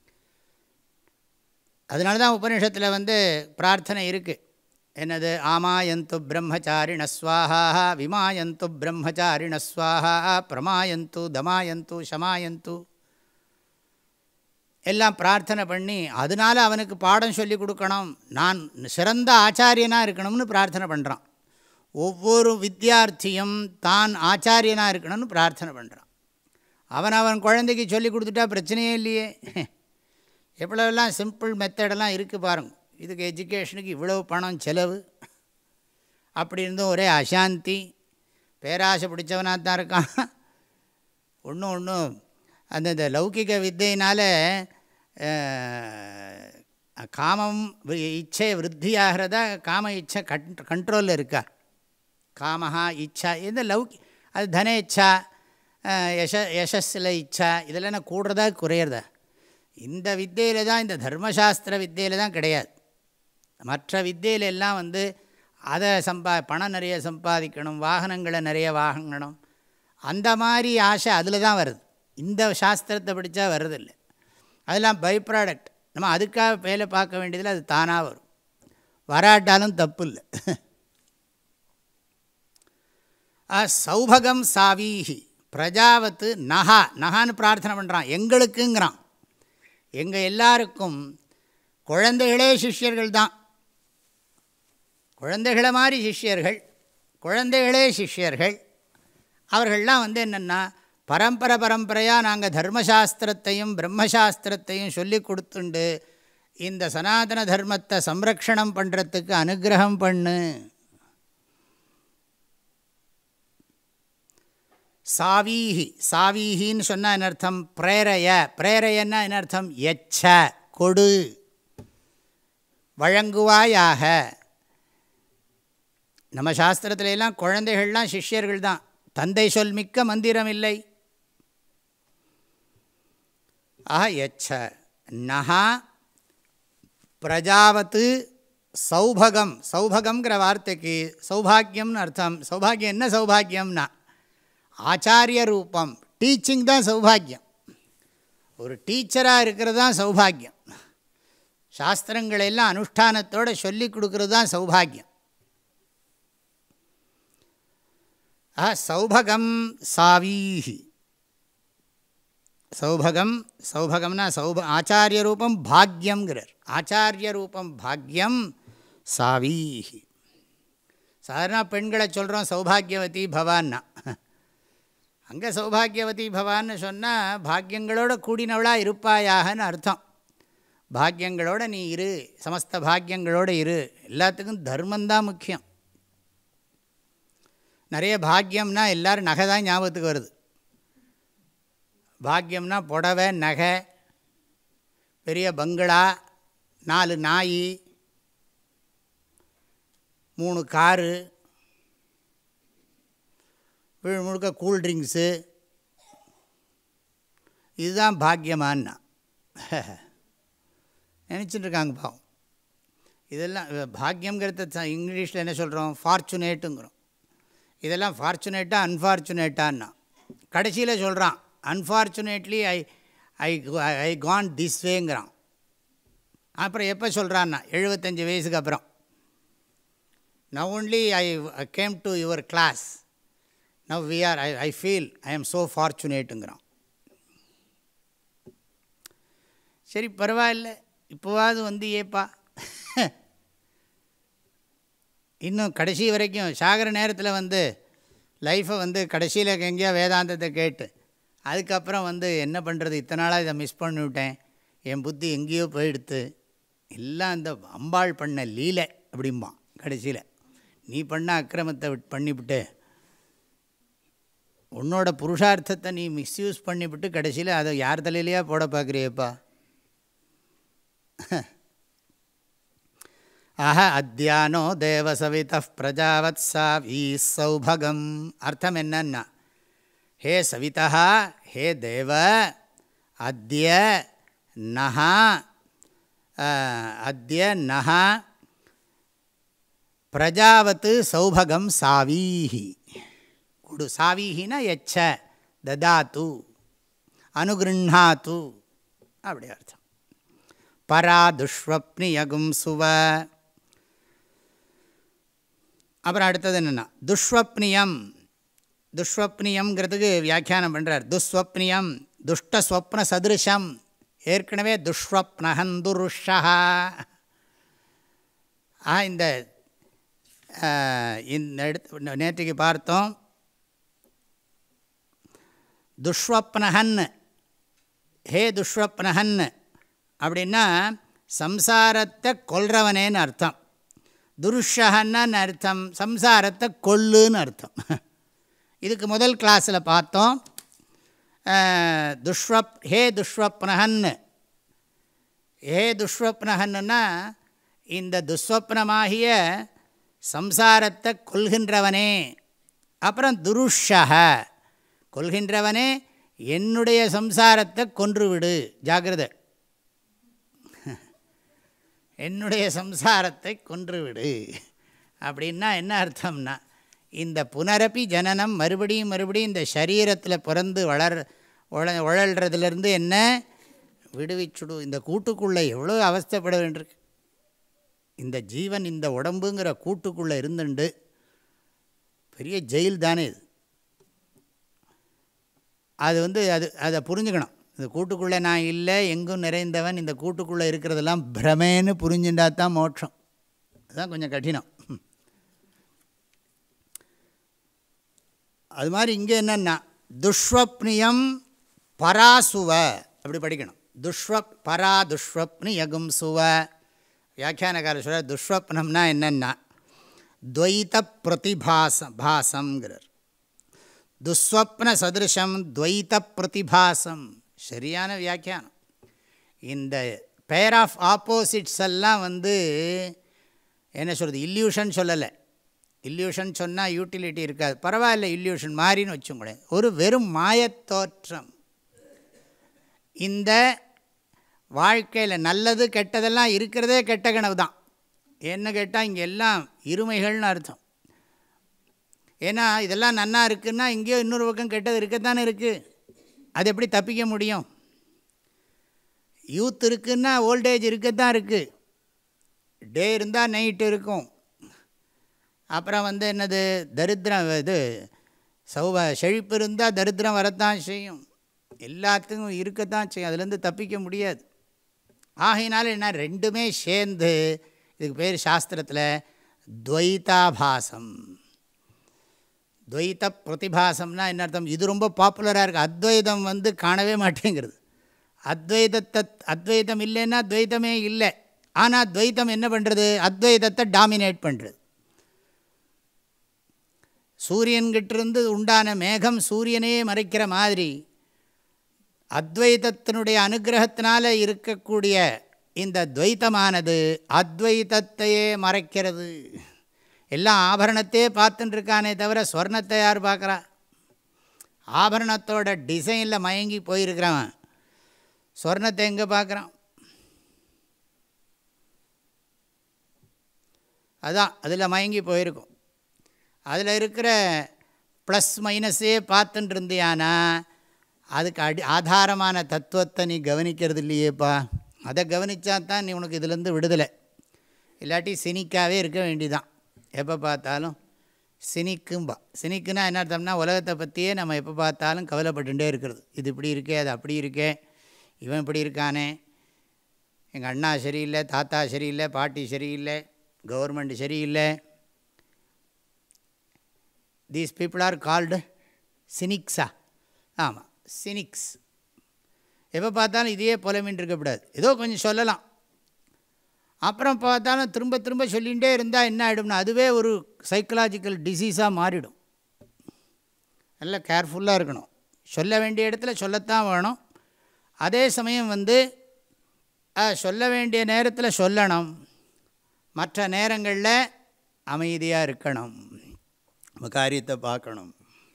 அதனால தான் உபனிஷத்தில் வந்து பிரார்த்தனை இருக்குது. என்னது? ஆமாயந்து பிரம்மச்சாரிண ஸ்வாஹா, விமாயந்து பிரம்மச்சாரிண ஸ்வாஹா, பிரமாயந்து தமாயந்து சமாயந்து எல்லாம் பிரார்த்தனை பண்ணி, அதனால் அவனுக்கு பாடம் சொல்லி கொடுக்கணும், நான் சிறந்த ஆச்சாரியனாக இருக்கணும்னு பிரார்த்தனை பண்ணுறான். ஒவ்வொரு வித்தியார்த்தியும் தான் ஆச்சாரியனாக இருக்கணும்னு பிரார்த்தனை பண்ணுறான். அவன் அவன் குழந்தைக்கு சொல்லி கொடுத்துட்டா பிரச்சனையே இல்லையே. எவ்வளோலாம் சிம்பிள் மெத்தடெல்லாம் இருக்குது பாருங்க. இதுக்கு எஜுகேஷனுக்கு இவ்வளோ பணம் செலவு. அப்படி இருந்தும் ஒரே அசாந்தி, பேராசை பிடிச்சவனாக தான் இருக்கான். ஒன்றும் ஒன்றும் அந்த இந்த லௌகிக வித்தையினால் காமம் இச்சை விருத்தியாகிறதா, காம இச்சை கண் கண்ட்ரோலில் இருக்கா? காமஹா இச்சா இந்த லௌகி அது தன இச்சா, யச யசஸில் இச்சா, இதெல்லாம் என்ன கூடுறதா குறையிறதா? இந்த வித்தையில் தான், இந்த தர்மசாஸ்திர வித்தையில் தான் கிடையாது. மற்ற வித்தையில் எல்லாம் வந்து அதை சம்பா பணம் நிறைய சம்பாதிக்கணும், வாகனங்களை நிறைய வாங்கணும், அந்த மாதிரி ஆசை அதில் தான் வருது. இந்த சாஸ்திரத்தை படித்தா வர்றதில்லை. அதெல்லாம் பை ப்ராடக்ட். நம்ம அதுக்காக வேலை பார்க்க வேண்டியதில் அது தானாக வரும். வராட்டாலும் தப்பு இல்லை. சௌபகம் சாவீஹி பிரஜாவத்து நஹா. நஹான்னு பிரார்த்தனை பண்ணுறான், எங்களுக்குங்கிறான். எங்கள் எல்லாருக்கும் குழந்தைகளே சிஷ்யர்கள் தான். குழந்தைகளை மாதிரி சிஷ்யர்கள், குழந்தைகளே சிஷ்யர்கள். அவர்கள்லாம் வந்து என்னென்னா, பரம்பரை பரம்பரையாக நாங்கள் தர்மசாஸ்திரத்தையும் பிரம்மசாஸ்திரத்தையும் சொல்லி கொடுத்துண்டு இந்த சனாதன தர்மத்தை சம்ரக்ஷணம் பண்ணுறதுக்கு அனுகிரகம் பண்ணு. சாவீஹி. சாவீஹின்னு சொன்னால் என்ன அர்த்தம்? பிரேரைய. பிரேரையன்னா என்ன அர்த்தம்? எச்ச, கொடு, வழங்குவாயாக. நம்ம சாஸ்திரத்துல எல்லாம் குழந்தைகள்லாம் சிஷ்யர்கள் தான். தந்தை சொல் மிக்க மந்திரம் இல்லை. ஆஹா எச்ச நஹா பிரஜாவத்து சௌபகம். சௌபகம்ங்கிற வார்த்தைக்கு சௌபாகியம்னு அர்த்தம். சௌபாகியம் என்ன? சௌபாகியம்னா ஆச்சாரிய ரூபம். டீச்சிங் தான் சௌபாகியம். ஒரு டீச்சராக இருக்கிறது தான் சௌபாகியம். சாஸ்திரங்களெல்லாம் அனுஷ்டானத்தோடு சொல்லி கொடுக்கறது தான் சௌபாகியம். ஆ சௌபகம் சாவீஹி. சௌபகம், சௌபகம்னா சௌப ஆச்சாரிய ரூபம் பாக்யம்ங்கிறார். ஆச்சாரிய ரூபம் பாக்யம் சாவீஹி. சாதாரண பெண்களை சொல்கிறோம் சௌபாகியவதி பவான்னா. அங்கே சௌபாகியவதி பவான்னு சொன்னால் பாக்யங்களோட கூடினவளாக இருப்பாயாகன்னு அர்த்தம். பாக்யங்களோட நீ இரு, சமஸ்த பாக்யங்களோடு இரு. எல்லாத்துக்கும் தர்மந்தான் முக்கியம். நிறைய பாக்யம்னா எல்லோரும் நகை தான் ஞாபகத்துக்கு வருது. பாக்யம்னா புடவை, நகை, பெரிய பங்களா, நாலு நாய், மூணு காரு, வீடு முழுக்க கூல்ட்ரிங்க்ஸு, இதுதான் பாக்யமானா நினச்சிட்டுருக்காங்க பாவம். இதெல்லாம் பாக்யங்கிறத இங்கிலீஷில் என்ன சொல்கிறோம்? ஃபார்ச்சுனேட்டுங்கிறோம். இதெல்லாம் ஃபார்ச்சுனேட்டாக அன்ஃபார்ச்சுனேட்டான்னா கடைசியில் சொல்கிறான் unfortunately I I I can this வேங்கிறான். அப்புறம் எப்போ சொல்கிறான்னா எழுபத்தஞ்சி வயசுக்கு அப்புறம். Now only I came to your class, now we are I I feel I am so ஃபார்ச்சுனேட்டுங்கிறான். சரி பரவாயில்ல, இப்போவாது வந்து ஏப்பா இன்னும் கடைசி வரைக்கும் சாகிற நேரத்தில் வந்து லைஃப்பை வந்து கடைசியில் எங்கேயா வேதாந்தத்தை கேட்டு அதுக்கப்புறம் வந்து என்ன பண்ணுறது, இத்தனை நாளாக இதை மிஸ் பண்ணிவிட்டேன், என் புத்தி எங்கேயோ போயிடுத்து, எல்லாம் இந்த அம்பாள் பண்ண லீலை அப்படிம்பான். கடைசியில் நீ பண்ண அக்கிரமத்தை பண்ணிவிட்டு உன்னோட புருஷார்த்தத்தை நீ மிஸ்யூஸ் பண்ணிவிட்டு கடைசியில் அதை யார் தலையிலையா போட பார்க்குறியப்பா. அஹ அத்யானோ தேவசவிதः பிரஜாவத்ஸா வீசௌபகம். அர்த்தம் என்னன்னா, ஹே சவிதா, ஹே தேவ, அத்ய நஹ அத்ய நஹ பிரஜாவத் சௌபகம் சாவீஹி. குடு. சாவீஹினா யச்ச, ததாத்து, அனுகிருண்ணாத்து, அப்படி அர்த்தம். பரா துஷ்வப்னியகும் சுவ. அப்புறம் அடுத்தது என்னென்னா துஷ்வப்னியம். துஷ்வப்னியம்ங்கிறதுக்கு வியாக்கியானம் பண்ணுறார். துஸ்வப்னியம் துஷ்டஸ்வப்ன சதிருஷம். ஏற்கனவே துஷ்வப்னஹந்துருஷா. ஆ இந்த இந்த எடுத்து நேற்றுக்கு பார்த்தோம். துஷ்வப்னஹன், ஹே துஷ்வப்னஹன் அப்படின்னா சம்சாரத்தை கொல்றவனேன்னு அர்த்தம். துருஷகன்னு அர்த்தம் சம்சாரத்தை கொல்லுன்னு அர்த்தம். இதுக்கு முதல் கிளாஸில் பார்த்தோம். துஷ்வப் ஹே துஷ்வப்னஹன், ஹே துஷ்வப்னஹன்னா இந்த துஸ்வப்னமாகிய சம்சாரத்தை கொல்கின்றவனே. அப்புறம் துருஷக, கொல்கின்றவனே என்னுடைய சம்சாரத்தை கொன்றுவிடு, ஜாகிரதை, என்னுடைய சம்சாரத்தை கொன்றுவிடு. அப்படின்னா என்ன அர்த்தம்னா, இந்த புனரப்பி ஜனனம், மறுபடியும் மறுபடியும் இந்த சரீரத்தில் பிறந்து வளர் உழ உழல்றதுலேருந்து என்ன விடுவிச்சுடு. இந்த கூட்டுக்குள்ளே எவ்வளோ அவஸ்தைப்பட வேண்டியிருக்கு. இந்த ஜீவன் இந்த உடம்புங்கிற கூட்டுக்குள்ளே இருந்துண்டு பெரிய ஜெயில் தானே இது. அது வந்து அது அதை புரிஞ்சுக்கணும். இந்த கூட்டுக்குள்ளே நான் இல்லை, எங்கும் நிறைந்தவன், இந்த கூட்டுக்குள்ளே இருக்கிறதெல்லாம் பிரமேன்னு புரிஞ்சுட்டா தான் மோட்சம். அதுதான் கொஞ்சம் கடினம். அது மாதிரி இங்கே என்னென்னா துஷ்வப்னியம் பராசுவ, அப்படி படிக்கணும். துஷ்வப் பரா துஷ்வப்னி யகும் சுவ. வியாக்கியானக்காரர் சொல்ற துஷ்வப்னம்னா என்னென்னா துவைத பிரதிபாசம் பாசம்ங்கிறார். துஸ்வப்ன சதிருஷம் துவைத பிரதிபாசம். சரியான வியாக்கியானம். இந்த பேர் ஆஃப் ஆப்போசிட்ஸ் எல்லாம் வந்து என்ன சொல்கிறது, இல்யூஷன் சொல்லலை. இல்யூஷன் சொன்னால் யூட்டிலிட்டி இருக்காது. பரவாயில்ல, இல்யூஷன் மாறின்னு வச்சுக்கூடாது. ஒரு வெறும் மாயத்தோற்றம். இந்த வாழ்க்கையில் நல்லது கெட்டதெல்லாம் இருக்கிறதே கெட்ட கனவு தான். என்ன கேட்டால் இங்கே எல்லாம் இருமைகள்னு அர்த்தம். ஏன்னா இதெல்லாம் நன்னா இருக்குன்னா இங்கேயோ இன்னொரு பக்கம் கெட்டது இருக்கத்தானே இருக்குது. அது எப்படி தப்பிக்க முடியும்? யூத் இருக்குன்னா ஓல்டேஜ் இருக்கத்தான் இருக்குது. டே இருந்தால் நைட்டு இருக்கும். அப்புறம் வந்து என்னது, தரித்திரம், இது சௌவ செழிப்பு இருந்தால் தரித்திரம் வரத்தான் செய்யும். எல்லாத்துக்கும் இருக்கத்தான் செய்யும். அதுலேருந்து தப்பிக்க முடியாது. ஆகையினால என்ன, ரெண்டுமே சேர்ந்து இதுக்கு பேர் சாஸ்திரத்தில் துவைதாபாசம். துவைத பிரதிபாசம்னா என்ன அர்த்தம்? இது ரொம்ப பாப்புலராக இருக்குது. அத்வைதம் வந்து காணவே மாட்டேங்கிறது. அத்வைதத்தை அத்வைதம் இல்லைன்னா துவைதமே இல்லை. ஆனால் துவைதம் என்ன பண்ணுறது, அத்வைதத்தை டாமினேட் பண்ணுறது. சூரியன்கிட்டிருந்து உண்டான மேகம் சூரியனையே மறைக்கிற மாதிரி அத்வைதத்தினுடைய அனுகிரகத்தினால இருக்கக்கூடிய இந்த துவைத்தமானது அத்வைதத்தையே மறைக்கிறது. எல்லாம் ஆபரணத்தையே பார்த்துட்டு இருக்கானே தவிர ஸ்வர்ணத்தை யார் பார்க்குறா? ஆபரணத்தோட டிசைனில் மயங்கி போயிருக்கிறவன் ஸ்வர்ணத்தை எங்கே பார்க்குறான்? அதான் அதில் மயங்கி போயிருக்கும். அதில் இருக்கிற ப்ளஸ் மைனஸே பார்த்துட்டு இருந்தியானா அதுக்கு அடி ஆதாரமான தத்துவத்தை நீ கவனிக்கிறது இல்லையேப்பா. அதை கவனித்தா தான் நீ உனக்கு இதிலேருந்து விடுதலை. இல்லாட்டி சினிக்காவே இருக்க வேண்டிதான். எப்போ பார்த்தாலும் சினிக்கும்பா. சினிக்குன்னா என்ன அர்த்தம்னா, உலகத்தை பற்றியே நம்ம எப்போ பார்த்தாலும் கவலைப்பட்டுட்டே இருக்கிறது. இது இப்படி இருக்கே, அது அப்படி இருக்கே, இவன் இப்படி இருக்கானே, எங்கள் அண்ணா சரியில்லை, தாத்தா சரியில்லை, பாட்டி சரியில்லை, கவர்மெண்ட் சரியில்லை. தீஸ் பீப்புள் ஆர் கால்டு சினிக்ஸா. ஆமாம், சினிக்ஸ். எப்போ பார்த்தாலும் இதையே புலமின்னு இருக்கக்கூடாது. ஏதோ கொஞ்சம் சொல்லலாம், அப்புறம் பார்த்தாலும் திரும்ப திரும்ப சொல்லிகிட்டே இருந்தால் என்ன ஆகிடும்னா அதுவே ஒரு சைக்கலாஜிக்கல் டிசீஸாக மாறிடும். நல்லா கேர்ஃபுல்லாக இருக்கணும். சொல்ல வேண்டிய இடத்துல சொல்லத்தான் வேணும். அதே சமயம் வந்து சொல்ல வேண்டிய நேரத்தில் சொல்லணும். மற்ற நேரங்களில் அமைதியாக இருக்கணும், நம்ம காரியத்தை பார்க்கணும்.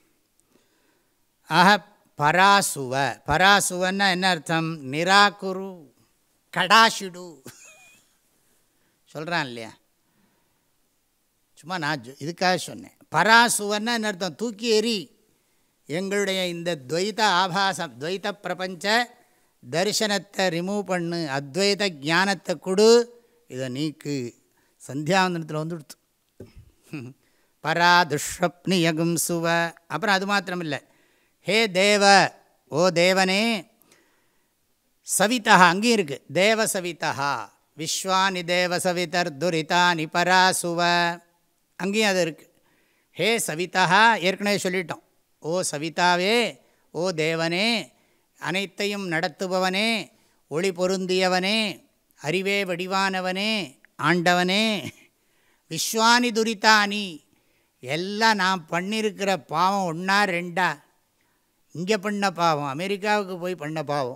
ஆக பராசுவ, பராசுவன்னா என்ன அர்த்தம்? நிராகுரு, கடாஷிடு சொல்கிறான் இல்லையா, சும்மா நான் இதுக்காக சொன்னேன். பராசுவன்னா என்ன அர்த்தம்? தூக்கி எறி, எங்களுடைய இந்த துவைத ஆபாசம், துவைத பிரபஞ்ச தரிசனத்தை ரிமூவ் பண்ணு, அத்வைத ஞானத்தை கொடு, இதை நீக்கு. சந்தியாவந்தனத்தில் வந்துடுத்து பரா துஷ்வப்னியகும் சுவ. அப்புறம் அது மாத்திரம் இல்லை, ஹே தேவ, ஓ தேவனே, சவிதா அங்கேயும் இருக்குது, தேவ சவிதா, விஸ்வானி தேவ சவிதர் துரிதானி பராசுவ, அங்கேயும் அது இருக்குது. ஹே சவிதா, ஏற்கனவே சொல்லிட்டோம். ஓ சவிதாவே, ஓ தேவனே, அனைத்தையும் நடத்துபவனே, ஒளி பொருந்தியவனே, அறிவே வடிவானவனே, ஆண்டவனே, விஸ்வானி துரிதானி, எல்லாம் நான் பண்ணியிருக்கிற பாவம் ஒன்றா ரெண்டா? இங்கே பண்ண பாவம், அமெரிக்காவுக்கு போய் பண்ண பாவம்,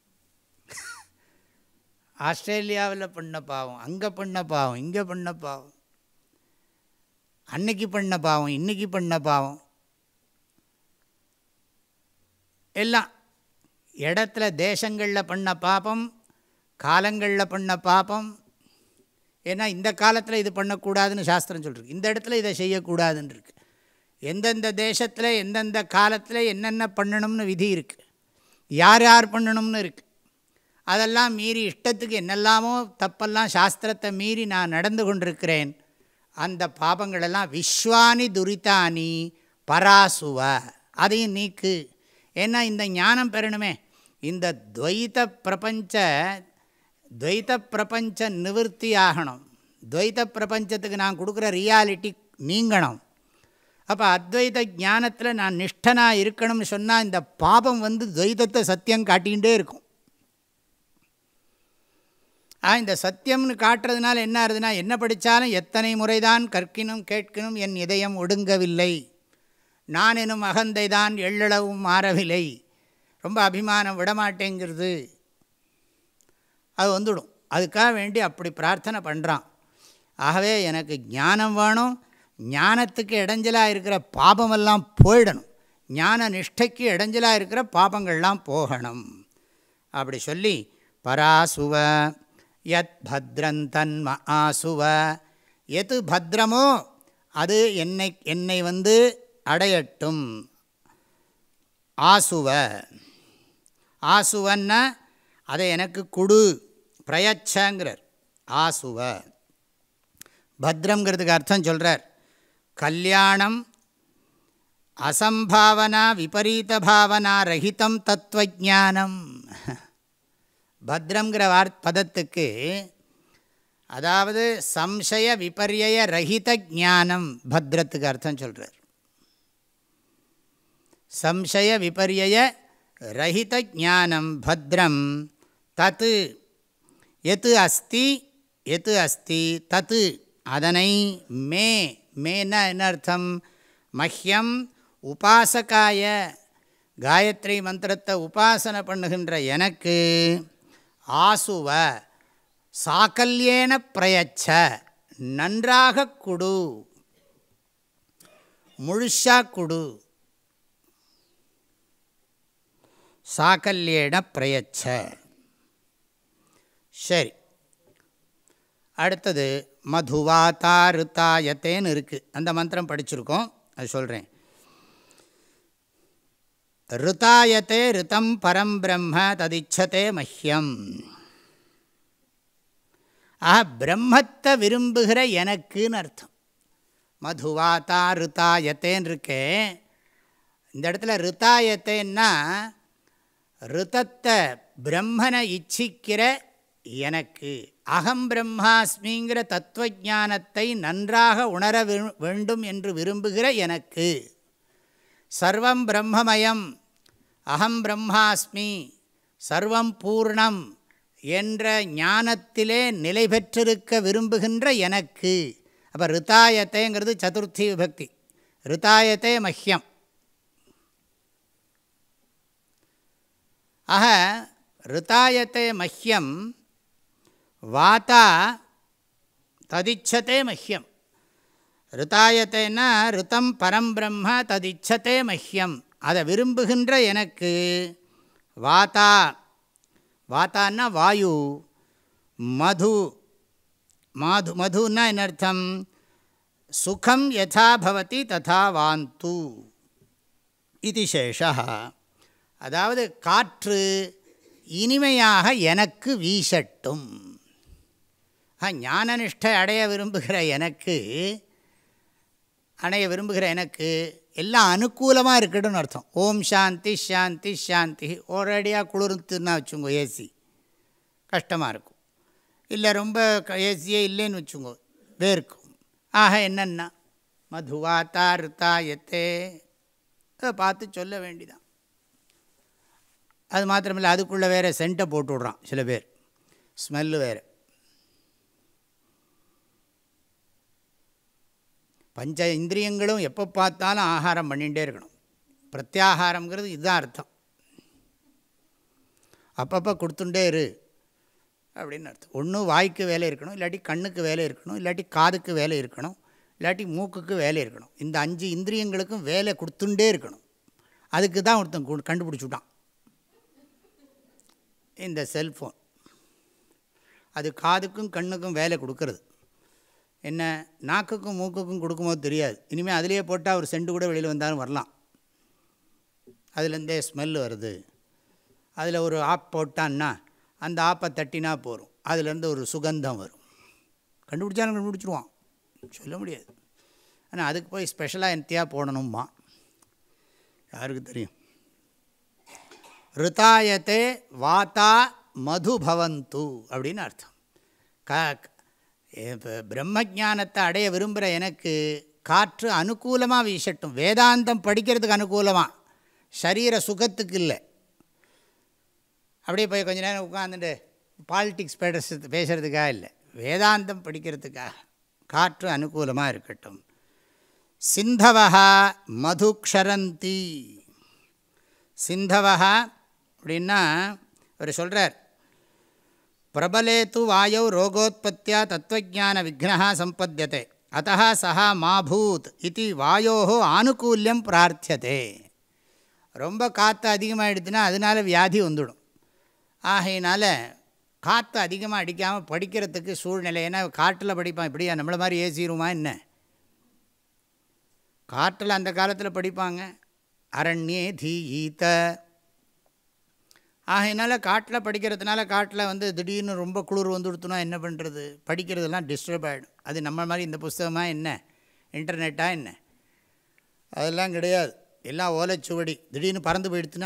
ஆஸ்திரேலியாவில் பண்ண பாவம், அங்கே பண்ண பாவம், இங்கே பண்ண பாவம், அன்னைக்கு பண்ண பாவம், இன்றைக்கி பண்ண பாவம், எல்லாம் இடத்துல தேசங்களில் பண்ண பாபம், காலங்களில் பண்ண பாபம். ஏன்னா இந்த காலத்தில் இது பண்ணக்கூடாதுன்னு சாஸ்திரம் சொல்லிருக்கு, இந்த இடத்துல இதை செய்யக்கூடாதுன்னு இருக்குது. எந்தெந்த தேசத்தில் எந்தெந்த காலத்தில் என்னென்ன பண்ணணும்னு விதி இருக்குது, யார் யார் பண்ணணும்னு இருக்குது. அதெல்லாம் மீறி இஷ்டத்துக்கு என்னெல்லாமோ தப்பெல்லாம் சாஸ்திரத்தை மீறி நான் நடந்து கொண்டிருக்கிறேன். அந்த பாபங்களெல்லாம் விஸ்வானி துரிதானி பராசுவ, அதையும் நீக்கு. ஏன்னா இந்த ஞானம் பெறணுமே, இந்த துவைத பிரபஞ்ச துவைத பிரபஞ்ச நிவர்த்தி ஆகணும், துவைத பிரபஞ்சத்துக்கு நான் கொடுக்குற ரியாலிட்டி நீங்கணும். அப்போ அத்வைத ஞானத்தில் நான் நிஷ்டனாக இருக்கணும்னு சொன்னால் இந்த பாபம் வந்து துவைதத்தை சத்தியம் காட்டிகிட்டே இருக்கும். ஆ இந்த சத்தியம்னு காட்டுறதுனால என்ன ஆகுதுன்னா, என்ன படித்தாலும் எத்தனை முறைதான் கற்கினும் கேட்கினும் என் இதயம் ஒடுங்கவில்லை, நான் எனும் அகந்தை தான் எள்ளளவும் மாறவில்லை, ரொம்ப அபிமானம் விடமாட்டேங்கிறது, அது வந்துடும். அதுக்காக வேண்டி அப்படி பிரார்த்தனை பண்ணுறான். ஆகவே எனக்கு ஞானம் வேணும், ஞானத்துக்கு இடைஞ்சலாக இருக்கிற பாபமெல்லாம் போயிடணும், ஞான நிஷ்டைக்கு இடைஞ்சலாக இருக்கிற பாபங்கள்லாம் போகணும். அப்படி சொல்லி பராசுவ யத் பத்ரந்தன்ம ஆசுவ, எது பத்ரமோ அது என்னை என்னை வந்து அடையட்டும். ஆசுவ, ஆசுவன்னா அதை எனக்கு கொடு, பிரயச்சங்கிறார். ஆசுவ பத்ரங்கிறதுக்கு அர்த்தம் சொல்கிறார். கல்யாணம் அசம்பாவனா விபரீத பாவனா ரஹிதம் தத்துவஜானம். பத்ரங்கிற வார் பதத்துக்கு அதாவது சம்சய விபர்யய ரஹித ஞானம், பத்ரத்துக்கு அர்த்தம் சொல்கிறார். சம்சய விபர்யய ரஹித ஞானம் பத்ரம் தத்து எது அஸ்தி, எது அஸ்தி தத்து அதனை, மே, மேன என்ன அர்த்தம்? மஹ்யம் உபாசகாய, காயத்ரி மந்திரத்தை உபாசனை பண்ணுகின்ற எனக்கு, ஆசுவ சாக்கல்யேன பிரயச்ச, நன்றாக கொடு, முழுஷா கொடு, சாக்கல்யேன பிரயச்ச. சரி, அடுத்தது மதுவாதா ருத்தாயத்தேன்னு இருக்குது, அந்த மந்திரம் படிச்சிருக்கோம், அது சொல்கிறேன். ருத்தாயத்தே ரிதம் பரம் பிரம்ம ததிச்சதே மஹ்யம். ஆஹா, பிரம்மத்தை விரும்புகிற எனக்குன்னு அர்த்தம். மதுவாதா ருத்தாயத்தேன்னு இருக்கே, இந்த இடத்துல ருத்தாயத்தேன்னா ருதத்தை பிரம்மனை இச்சிக்கிற எனக்கு, அகம் பிரம்மாஸ்மிங்கிற தத்துவஞானத்தை நன்றாக உணர வேண்டும் என்று விரும்புகிற எனக்கு, சர்வம் பிரம்மமயம் அகம் பிரம்மாஸ்மி சர்வம் பூர்ணம் என்ற ஞானத்திலே நிலை பெற்றிருக்க விரும்புகின்ற எனக்கு. அப்போ ருத்தாயத்தேங்கிறது சதுர்த்தி விபக்தி, ருத்தாயத்தே மஹ்யம். ஆக ருத்தாயத்தே மஹ்யம் வாதா ததிச்சதே மஹ்யம். ரிதாயத்தைன்னா ரிதம் பரம் பிரம்ம ததிச்சதே மஹ்யம், அதை விரும்புகின்ற எனக்கு. வாதா, வாத்தான்னா வாயு, மது, மாது மதுன்னா என்ன அர்த்தம்? சுகம் யதா பவதி ததா வாந்து இது சேஷா. அதாவது காற்று இனிமையாக எனக்கு வீசட்டும். ஞான நிஷ்டை அடைய விரும்புகிற எனக்கு, அடைய விரும்புகிற எனக்கு எல்லாம் அனுகூலமாக இருக்கட்டும்னு அர்த்தம். ஓம் சாந்தி சாந்தி சாந்தி. ஒரேடியாக குளிர்த்துன்னா வச்சுங்கோ ஏசி, கஷ்டமாக இருக்கும். இல்லை ரொம்ப ஏசியே இல்லைன்னு வச்சுங்கோ, வேர்க்கும். ஆக என்னென்னா மதுவாத்தா ரித்தாயத்தே, அதை பார்த்து சொல்ல வேண்டிதான். அது மாத்திரமில்லை, அதுக்குள்ளே வேறு சென்ட்டை போட்டு விட்றான் சில பேர், ஸ்மெல்லு வேறு. பஞ்ச இந்திரியங்களும் எப்போ பார்த்தாலும் ஆகாரம் பண்ணிகிட்டே இருக்கணும். பிரத்யாகாரங்கிறது இதுதான் அர்த்தம். அப்பப்போ கொடுத்துட்டே இரு அப்படின்னு அர்த்தம். ஒன்றும் வாய்க்கு வேலை இருக்கணும், இல்லாட்டி கண்ணுக்கு வேலை இருக்கணும், இல்லாட்டி காதுக்கு வேலை இருக்கணும், இல்லாட்டி மூக்குக்கு வேலை இருக்கணும். இந்த அஞ்சு இந்திரியங்களுக்கும் வேலை கொடுத்துட்டே இருக்கணும். அதுக்கு தான் ஒருத்தன் கண்டுபிடிச்சுட்டான் இந்த செல்ஃபோன். அது காதுக்கும் கண்ணுக்கும் வேலை கொடுக்கறது. என்ன, நாக்குக்கும் மூக்குக்கும் கொடுக்கும்போது தெரியாது. இனிமேல் அதிலே போட்டால் ஒரு செண்டு கூட வெளியில் வந்தாலும் வரலாம். அதுலேருந்தே ஸ்மெல்லு வருது. அதில் ஒரு ஆப் போட்டான்னா அந்த ஆப்பை தட்டினா போகும், அதுலேருந்து ஒரு சுகந்தம் வரும். கண்டுபிடிச்சாலும் கண்டுபிடிச்சிருவான், சொல்ல முடியாது. ஆனால் அதுக்கு போய் ஸ்பெஷலாக என்த்தியாக போடணுமா, யாருக்கு தெரியும். ரிதாயத்தே வாத்தா மது பவந்து அப்படின்னு அர்த்தம். க இப்போ பிரம்மஜானத்தை அடைய விரும்புகிற எனக்கு காற்று அனுகூலமாக வீசட்டும். வேதாந்தம் படிக்கிறதுக்கு அனுகூலமாக, சரீர சுகத்துக்கு இல்லை. அப்படியே போய் கொஞ்ச நேரம் உட்காந்துட்டு பாலிட்டிக்ஸ் பேசுறது பேசுகிறதுக்காக இல்லை, வேதாந்தம் படிக்கிறதுக்காக காற்று அனுகூலமாக இருக்கட்டும். சிந்தவஹா மதுக்ஷரந்தி. சிந்தவஹா அப்படின்னா அவர் சொல்கிறார், பிரபலே து வாயௌ ரோகோத்பத்தியா தத்துவஜான விக்னஹா சம்பத்யதே அத்தஹ சஹா மாபூத் இதி வாயோஹோ ஆனுகூல்யம் பிரார்த்தியதே. ரொம்ப காற்று அதிகமாகிடுதுன்னா அதனால் வியாதி வந்துடும். ஆகையினால காற்று அதிகமாக அடிக்காமல் படிக்கிறதுக்கு சூழ்நிலை. ஏன்னா காற்றில் படிப்பான், இப்படியா நம்மளை மாதிரி ஏசிடுமா என்ன? காற்றில் அந்த காலத்தில் படிப்பாங்க. அரண்யே தீஈத. ஆகையினால காட்டில் படிக்கிறதுனால காட்டில் வந்து திடீர்னு ரொம்ப குளிர் வந்து கொடுத்தோன்னா என்ன பண்ணுறது? படிக்கிறதெல்லாம் டிஸ்டர்ப் ஆகிடும். அது நம்ம மாதிரி இந்த புஸ்தகமாக என்ன, இன்டர்நெட்டாக என்ன, அதெல்லாம் கிடையாது. எல்லாம் ஓலைச்சுவடி. திடீர்னு பறந்து போயிடுத்துனா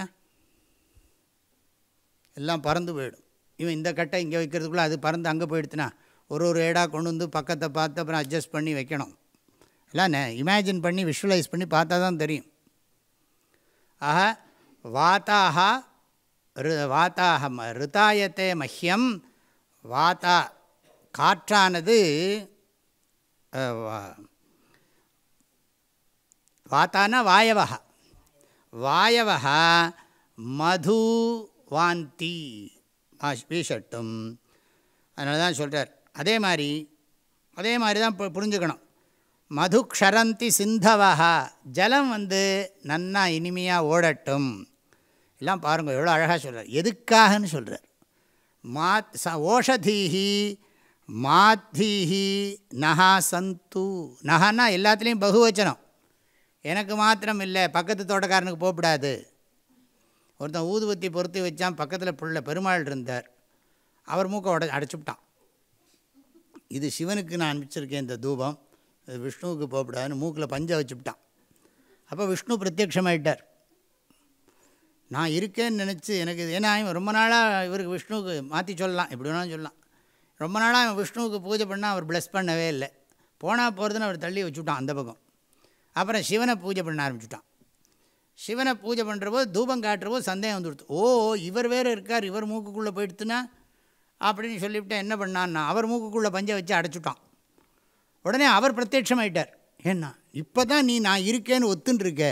எல்லாம் பறந்து போயிடும். இவன் இந்த கட்டை இங்கே வைக்கிறதுக்குள்ளே அது பறந்து அங்கே போயிடுத்துனா ஒரு ஒரு ஏடாக கொண்டு வந்து பக்கத்தை பார்த்து அப்புறம் அட்ஜஸ்ட் பண்ணி வைக்கணும். எல்லாம் இமேஜின் பண்ணி விஷுவலைஸ் பண்ணி பார்த்தா தான் தெரியும். ஆக வாத்தாக வாத்தாக ரிதாயத்தே மஹ்யம். வாத்தா காற்றானது, வாத்தானா வாயவஹ, வாயவஹ மது வாந்தி வீசட்டும். அதனால தான் சொல்கிறார். அதே மாதிரி அதே மாதிரி தான் புரிஞ்சுக்கணும். மது க்ஷரந்தி சிந்தவஹா, ஜலம் வந்து நன்னா இனிமையாக ஓடட்டும். எல்லாம் பாருங்கள் எவ்வளோ அழகாக சொல்கிறார். எதுக்காகன்னு சொல்கிறார். மாத் ஓஷதீஹி மாத்தீஹி நஹா சந்து. நஹான்னா எல்லாத்துலேயும் பகுவச்சனம். எனக்கு மாத்திரம் இல்லை, பக்கத்து தோட்டக்காரனுக்கு போகக்கூடாது. ஒருத்தன் ஊதுபத்தி பொருத்தி வச்சான், பக்கத்தில் பிள்ளை பெருமாள் இருந்தார், அவர் மூக்கை உட அடைச்சிவிட்டான். இது சிவனுக்கு நான் அனுப்பிச்சிருக்கேன் இந்த தூபம், இது விஷ்ணுவுக்கு போகக்கூடாதுன்னு மூக்கில் பஞ்சை வச்சுவிட்டான். அப்போ விஷ்ணு பிரத்யக்ஷமாயிட்டார். நான் இருக்கேன்னு நினச்சி எனக்கு, ஏன்னா இவன் ரொம்ப நாளாக இவருக்கு விஷ்ணுவுக்கு மாற்றி சொல்லலாம், எப்படி வேணாலும் சொல்லலாம். ரொம்ப நாளாக இவன் விஷ்ணுவுக்கு பூஜை பண்ணால் அவர் ப்ளஸ் பண்ணவே இல்லை. போனால் போகிறதுன்னு அவர் தள்ளி வச்சுவிட்டான் அந்த பக்கம். அப்புறம் சிவனை பூஜை பண்ண ஆரம்பிச்சுட்டான். சிவனை பூஜை பண்ணுறபோது தூபம் காட்டுறபோது சந்தேகம் வந்துடுது. ஓ இவர் வேறு இருக்கார், இவர் மூக்குக்குள்ளே போயிடுத்துனா அப்படின்னு சொல்லிவிட்டு என்ன பண்ணான்னா அவர் மூக்குக்குள்ளே பஞ்சை வச்சு அடைச்சிட்டான். உடனே அவர் பிரத்யட்சமாயிட்டார். ஏன்னா இப்போ தான் நீ நான் இருக்கேன்னு ஒத்துன்ட்ருக்க.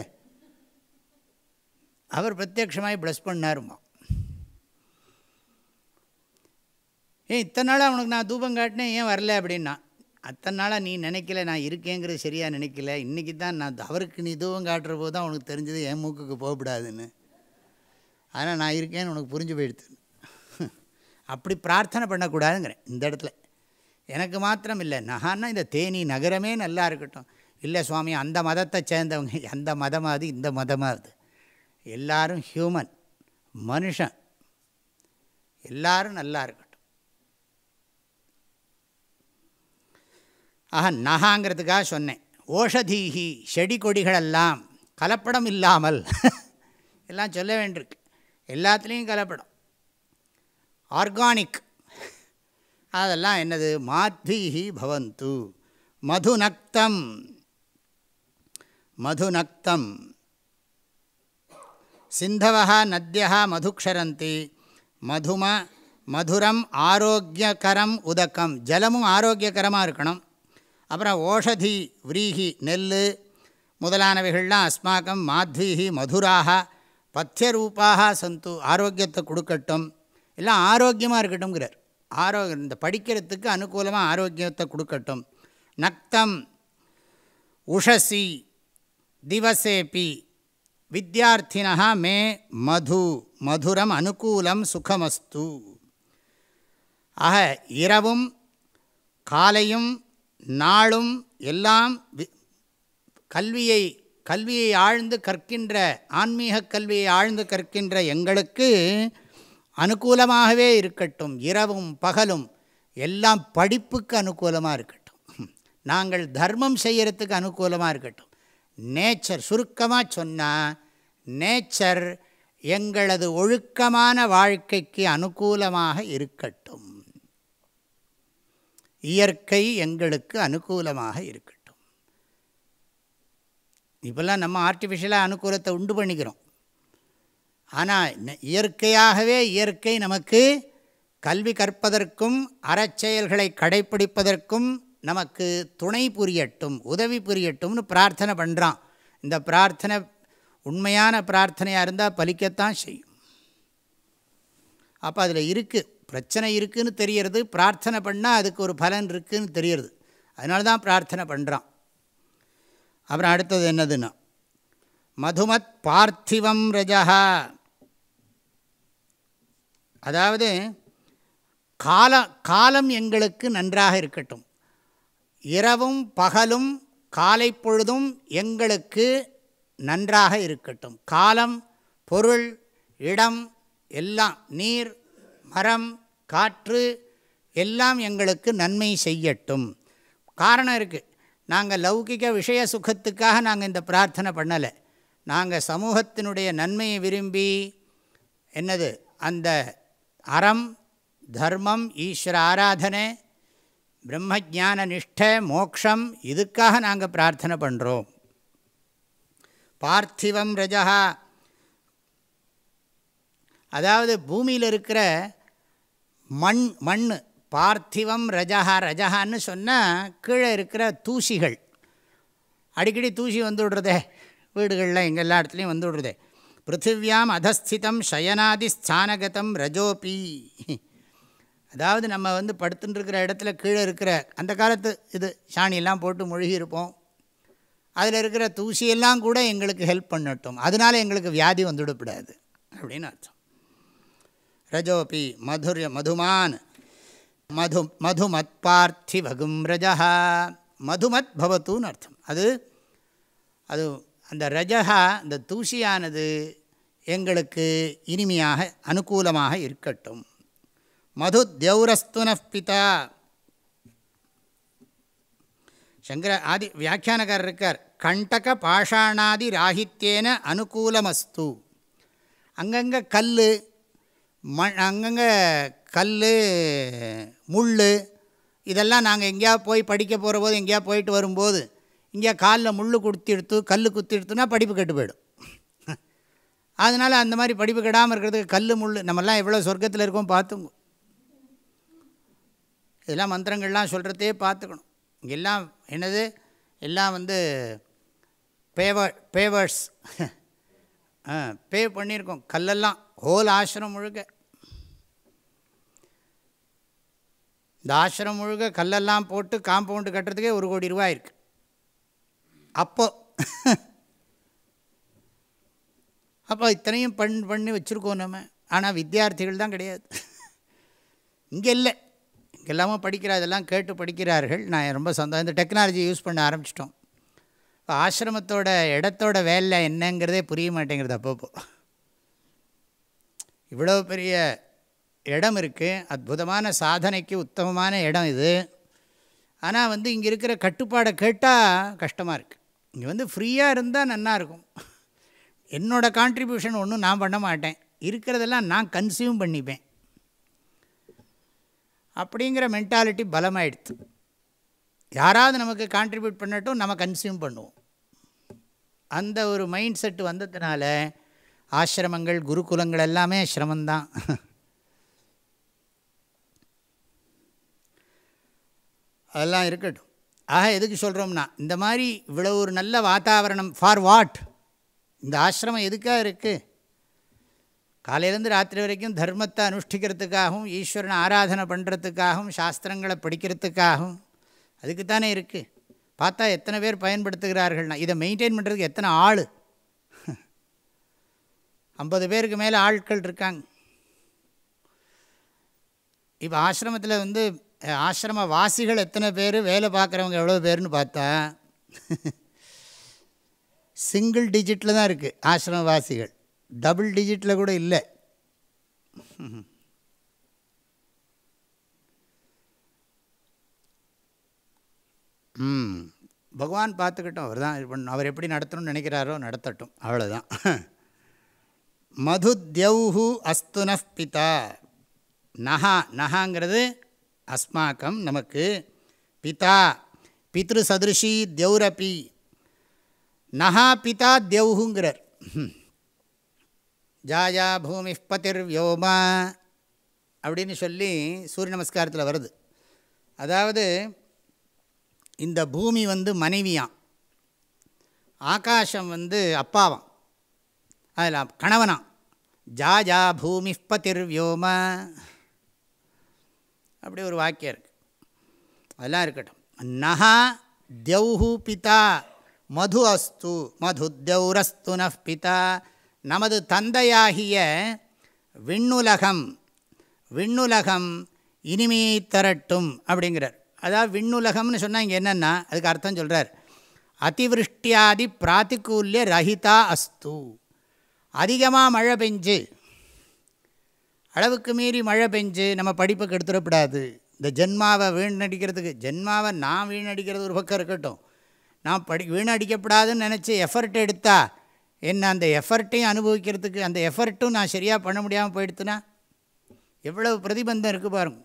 அவர் பிரத்யட்சமாகி ப்ளஸ் பண்ணாருமா. ஏன் இத்தனை நாள் அவனுக்கு நான் தூபம் காட்டினேன் ஏன் வரல அப்படின்னா, அத்தனை நாளாக நீ நினைக்கல நான் இருக்கேங்கிறது சரியாக நினைக்கல, இன்றைக்கி தான் நான் அவருக்கு நீ தூவம் காட்டுற போது தான் உனக்கு தெரிஞ்சது என் மூக்குக்கு போகக்கூடாதுன்னு, ஆனால் நான் இருக்கேன்னு உனக்கு புரிஞ்சு போயிடுது. அப்படி பிரார்த்தனை பண்ணக்கூடாதுங்கிறேன் இந்த இடத்துல. எனக்கு மாத்திரம் இல்லை, நகான்னா இந்த தேனி நகரமே நல்லா இருக்கட்டும். இல்லை சுவாமி அந்த மதத்தை சேர்ந்தவங்க, அந்த மதமாவது இந்த மதமாவது, எல்லாரும் ஹியூமன், மனுஷன், எல்லாரும் நல்லா இருக்கட்டும். ஆஹா, நகாங்கிறதுக்காக சொன்னேன். ஓஷதீஹி, செடி கொடிகளெல்லாம் கலப்படம் இல்லாமல் எல்லாம் சொல்ல வேண்டியிருக்கு. எல்லாத்துலேயும் கலப்படம், ஆர்கானிக், அதெல்லாம் என்னது? மாத்வீஹி பவந்து மதுநக்தம். மதுநக்தம் சிந்தவஹ நத்யஹ மதுக்ஷரந்தி மதும மதுரம் ஆரோக்கியகரம் உதக்கம். ஜலமும் ஆரோக்கியகரமாக இருக்கணும். அப்புறம் ஓஷதி விரீஹி, நெல் முதலானவைகள்லாம் அஸ்மாக்கம் மாத்வீஹி மதுராக பத்தியரூபாக சந்து, ஆரோக்கியத்தை கொடுக்கட்டும், எல்லாம் ஆரோக்கியமாக இருக்கட்டும்ங்கிறார். ஆரோக்கியம், இந்த படிக்கிறதுக்கு அனுகூலமாக ஆரோக்கியத்தை கொடுக்கட்டும். நக்தம் உஷசி திவசேபி வித்யார்த்தினா மே மது மதுரம் அனுகூலம் சுகமஸ்து. ஆக இரவும் காலையும் நாளும் எல்லாம் கல்வியை கல்வியை ஆழ்ந்து கற்கின்ற, ஆன்மீக கல்வியை ஆழ்ந்து கற்கின்ற எங்களுக்கு அனுகூலமாகவே இருக்கட்டும். இரவும் பகலும் எல்லாம் படிப்புக்கு அனுகூலமாக இருக்கட்டும். நாங்கள் தர்மம் செய்கிறதுக்கு அனுகூலமாக இருக்கட்டும். நேச்சர், சுருக்கமாக சொன்னால் நேச்சர் எங்களது ஒழுக்கமான வாழ்க்கைக்கு அனுகூலமாக இருக்கட்டும். இயற்கை எங்களுக்கு அனுகூலமாக இருக்கட்டும். இப்போல்லாம் நம்ம ஆர்டிஃபிஷியலாக அனுகூலத்தை உண்டு பண்ணிக்கிறோம். ஆனால் இயற்கையாகவே இயற்கை நமக்கு கல்வி கற்பதற்கும் அறச்செயல்களை கடைப்பிடிப்பதற்கும் நமக்கு துணை புரியட்டும், உதவி புரியட்டும்னு பிரார்த்தனை பண்ணுறான். இந்த பிரார்த்தனை உண்மையான பிரார்த்தனையாக இருந்தால் பலிக்கத்தான் செய்யும். அப்போ அதில் இருக்குது, பிரச்சனை இருக்குதுன்னு தெரியறது. பிரார்த்தனை பண்ணால் அதுக்கு ஒரு பலன் இருக்குதுன்னு தெரியறது. அதனால தான் பிரார்த்தனை பண்ணுறான். அப்புறம் அடுத்தது என்னதுன்னா மதுமத் பார்த்திவம் ரஜஹா. அதாவது கால காலம் எங்களுக்கு நன்றாக இருக்கட்டும். இரவும் பகலும் காலை பொழுதும் எங்களுக்கு நன்றாக இருக்கட்டும். காலம், பொருள், இடம் எல்லாம், நீர், மரம், காற்று எல்லாம் எங்களுக்கு நன்மை செய்யட்டும். காரணம் இருக்குது. நாங்கள் லௌகிக விஷய சுகத்துக்காக நாங்கள் இந்த பிரார்த்தனை பண்ணலை. நாங்கள் சமூகத்தினுடைய நன்மையை விரும்பி என்னது அந்த அறம், தர்மம், ஈஸ்வர ஆராதனை, பிரம்மஜான நிஷ்டை, மோக்ஷம், இதுக்காக நாங்கள் பிரார்த்தனை பண்ணுறோம். பார்த்திவம் ரஜஹா, அதாவது பூமியில் இருக்கிற மண் மண் பார்த்திவம் ரஜஹா. ரஜஹான்னு சொன்னால் கீழே இருக்கிற தூசிகள். அடிக்கடி தூசி வந்து விடுறதே வீடுகளில், எங்கள் எல்லா இடத்துலையும் வந்து விடுறதே. பிருத்திவியாம் அதஸ்திதம் சயனாதி ஸ்தானகதம் ரஜோபி. அதாவது நம்ம வந்து படுத்துட்டுருக்கிற இடத்துல கீழே இருக்கிற அந்த காலத்து இது சாணியெல்லாம் போட்டு முழுகி இருப்போம். அதில் இருக்கிற தூசியெல்லாம் கூட எங்களுக்கு ஹெல்ப் பண்ணட்டும். அதனால் எங்களுக்கு வியாதி வந்துவிடக்கூடாது அப்படின்னு அர்த்தம். ரஜோபி மதுர மதுமான் மது மதுமத் பார்த்திவகும் ரஜஹா. மதுமத் பவத்துன்னு அர்த்தம். அது அது அந்த ரஜஹா, அந்த தூசியானது எங்களுக்கு இனிமையாக அனுகூலமாக இருக்கட்டும். மது தியௌரஸ்துன பிதா. சங்கர ஆதி வியாக்கியானக்காரர் இருக்கார். கண்டக பாஷாணாதி ராகித்யேன அனுகூலமஸ்து. அங்கங்கே கல், மண், அங்கங்கே கல், முள், இதெல்லாம் நாங்கள் எங்கேயா போய் படிக்க போகிற போது, எங்கேயா போயிட்டு வரும்போது இங்கே காலில் முள் குத்தி எடுத்து கல் குத்தி எடுத்துனா படிப்பு கெட்டு போயிடும். அதனால் அந்த மாதிரி படிப்பு கெடாமல் இருக்கிறதுக்கு கல் முள், நம்மெல்லாம் எவ்வளோ சொர்க்கத்தில் இருக்கோம் பார்த்துங்க. இதெல்லாம் மந்திரங்கள்லாம் சொல்கிறதே பார்த்துக்கணும். இங்கெல்லாம் என்னது எல்லாம் வந்து பேவர் பேவர்ஸ் பே பண்ணியிருக்கோம். கல்லெல்லாம் ஹோல் ஆசிரம் முழுக்க. இந்த ஆசிரமம் முழுக்க கல்லெல்லாம் போட்டு காம்பவுண்டு கட்டுறதுக்கே ஒரு கோடி ரூபாய் இருக்குது அப்போ. அப்போ இத்தனையும் பண் பண்ணி வச்சுருக்கோம் நம்ம. ஆனால் வித்தியார்த்திகள் தான் கிடையாது. இங்கே இல்லை, இங்கெல்லாமோ படிக்கிறா, இதெல்லாம் கேட்டு படிக்கிறார்கள். நான் ரொம்ப சந்தோஷம். இந்த டெக்னாலஜி யூஸ் பண்ண ஆரம்பிச்சிட்டோம். இப்போ ஆசிரமத்தோட இடத்தோட வேலை என்னங்கிறதே புரிய மாட்டேங்கிறது. அப்பப்போ இவ்வளோ பெரிய இடம் இருக்குது, அற்புதமான சாதனைக்கு உத்தமமான இடம் இது. ஆனால் வந்து இங்கே இருக்கிற கட்டுப்பாடை கேட்டால் கஷ்டமாக இருக்குது. இங்கே வந்து ஃப்ரீயாக இருந்தால் நல்லாயிருக்கும். என்னோடய கான்ட்ரிபியூஷன் ஒன்றும் நான் பண்ண மாட்டேன், இருக்கிறதெல்லாம் நான் கன்சியூம் பண்ணிப்பேன் அப்படிங்கிற மென்டாலிட்டி பலமாயிடுது. யாராவது நமக்கு கான்ட்ரிபியூட் பண்ணட்டும், நம்ம கன்சியூம் பண்ணுவோம். அந்த ஒரு மைண்ட் செட்டு வந்ததுனால ஆசிரமங்கள் குருகுலங்கள் எல்லாமே சிரமந்தான். அதெல்லாம் இருக்கட்டும். ஆக எதுக்கு சொல்கிறோம்னா, இந்த மாதிரி இவ்வளோ ஒரு நல்ல வாத்தாவரணம் ஃபார் வாட்? இந்த ஆசிரமம் எதுக்காக இருக்குது? காலையிலேருந்து ராத்திரி வரைக்கும் தர்மத்தை அனுஷ்டிக்கிறதுக்காகவும் ஈஸ்வரனை ஆராதனை பண்ணுறதுக்காகவும் சாஸ்திரங்களை படிக்கிறதுக்காகவும் அதுக்குத்தானே இருக்குது. பார்த்தா எத்தனை பேர் பயன்படுத்துகிறார்கள்னா, இதை மெயின்டைன் பண்ணுறதுக்கு எத்தனை ஆள்? ஐம்பது பேருக்கு மேலே ஆட்கள் இருக்காங்க. இப்போ ஆசிரமத்தில் வந்து ஆசிரம வாசிகள் எத்தனை பேர், வேலை பார்க்குறவங்க எவ்வளோ பேர்னு பார்த்தா சிங்கிள் டிஜிட்டில் தான் இருக்குது ஆசிரமவாசிகள், டபுள் டிஜிட்டில் கூட இல்லை. ம் பகவான் பார்த்துக்கிட்டோம், அவர் தான் இது பண்ண, அவர் எப்படி நடத்தணும்னு நினைக்கிறாரோ நடத்தட்டும், அவ்வளோதான். மதுத்யௌஹு அஸ்துனஃ பிதா. நஹா, நஹாங்கிறது அஸ்மாக்கம் நமக்கு, பிதா பித்ரு சதுருஷி தியௌரபி. நஹா பிதா தியௌஹுங்கிறார். ஜாயா பூமி பதிர் வ்யோமா அப்படின்னு சொல்லி சூரிய நமஸ்காரத்தில் வருது. அதாவது இந்த பூமி வந்து மனைவியாம், ஆகாசம் வந்து அப்பாவாம், அதில் கணவனாம். ஜாயா பூமி பதிர் வ்யோமா அப்படி ஒரு வாக்கியம் இருக்குது. அதெல்லாம் இருக்கட்டும். நஹா தியௌஹு பிதா மது அஸ்து மது தியௌரஸ்து நஃப் பிதா. நமது தந்தையாகிய விண்ணுலகம், விண்ணுலகம் இனிமையை தரட்டும் அப்படிங்கிறார். அதாவது விண்ணுலகம்னு சொன்னால் இங்கே என்னென்னா அதுக்கு அர்த்தம் சொல்கிறார். அதிவிருஷ்டியாதி பிராத்திகூல்ய ரஹிதா அஸ்து. அதிகமாக மழை பெஞ்சு, அளவுக்கு மீறி மழை பெஞ்சு நம்ம படிப்புக்கு எடுத்துடக்கூடாது. இந்த ஜென்மாவை வீணடிக்கிறதுக்கு, ஜென்மாவை நான் வீணடிக்கிறது ஒரு பக்கம் இருக்கட்டும், நான் படி வீணடிக்கப்படாதுன்னு நினச்சி எஃபர்ட் எடுத்தா என்ன, அந்த எஃபர்ட்டையும் அனுபவிக்கிறதுக்கு அந்த எஃபர்ட்டும் நான் சரியாக பண்ண முடியாமல் போயிடுத்துனா எவ்வளவு பிரதிபந்தம் இருக்குது பாருங்க.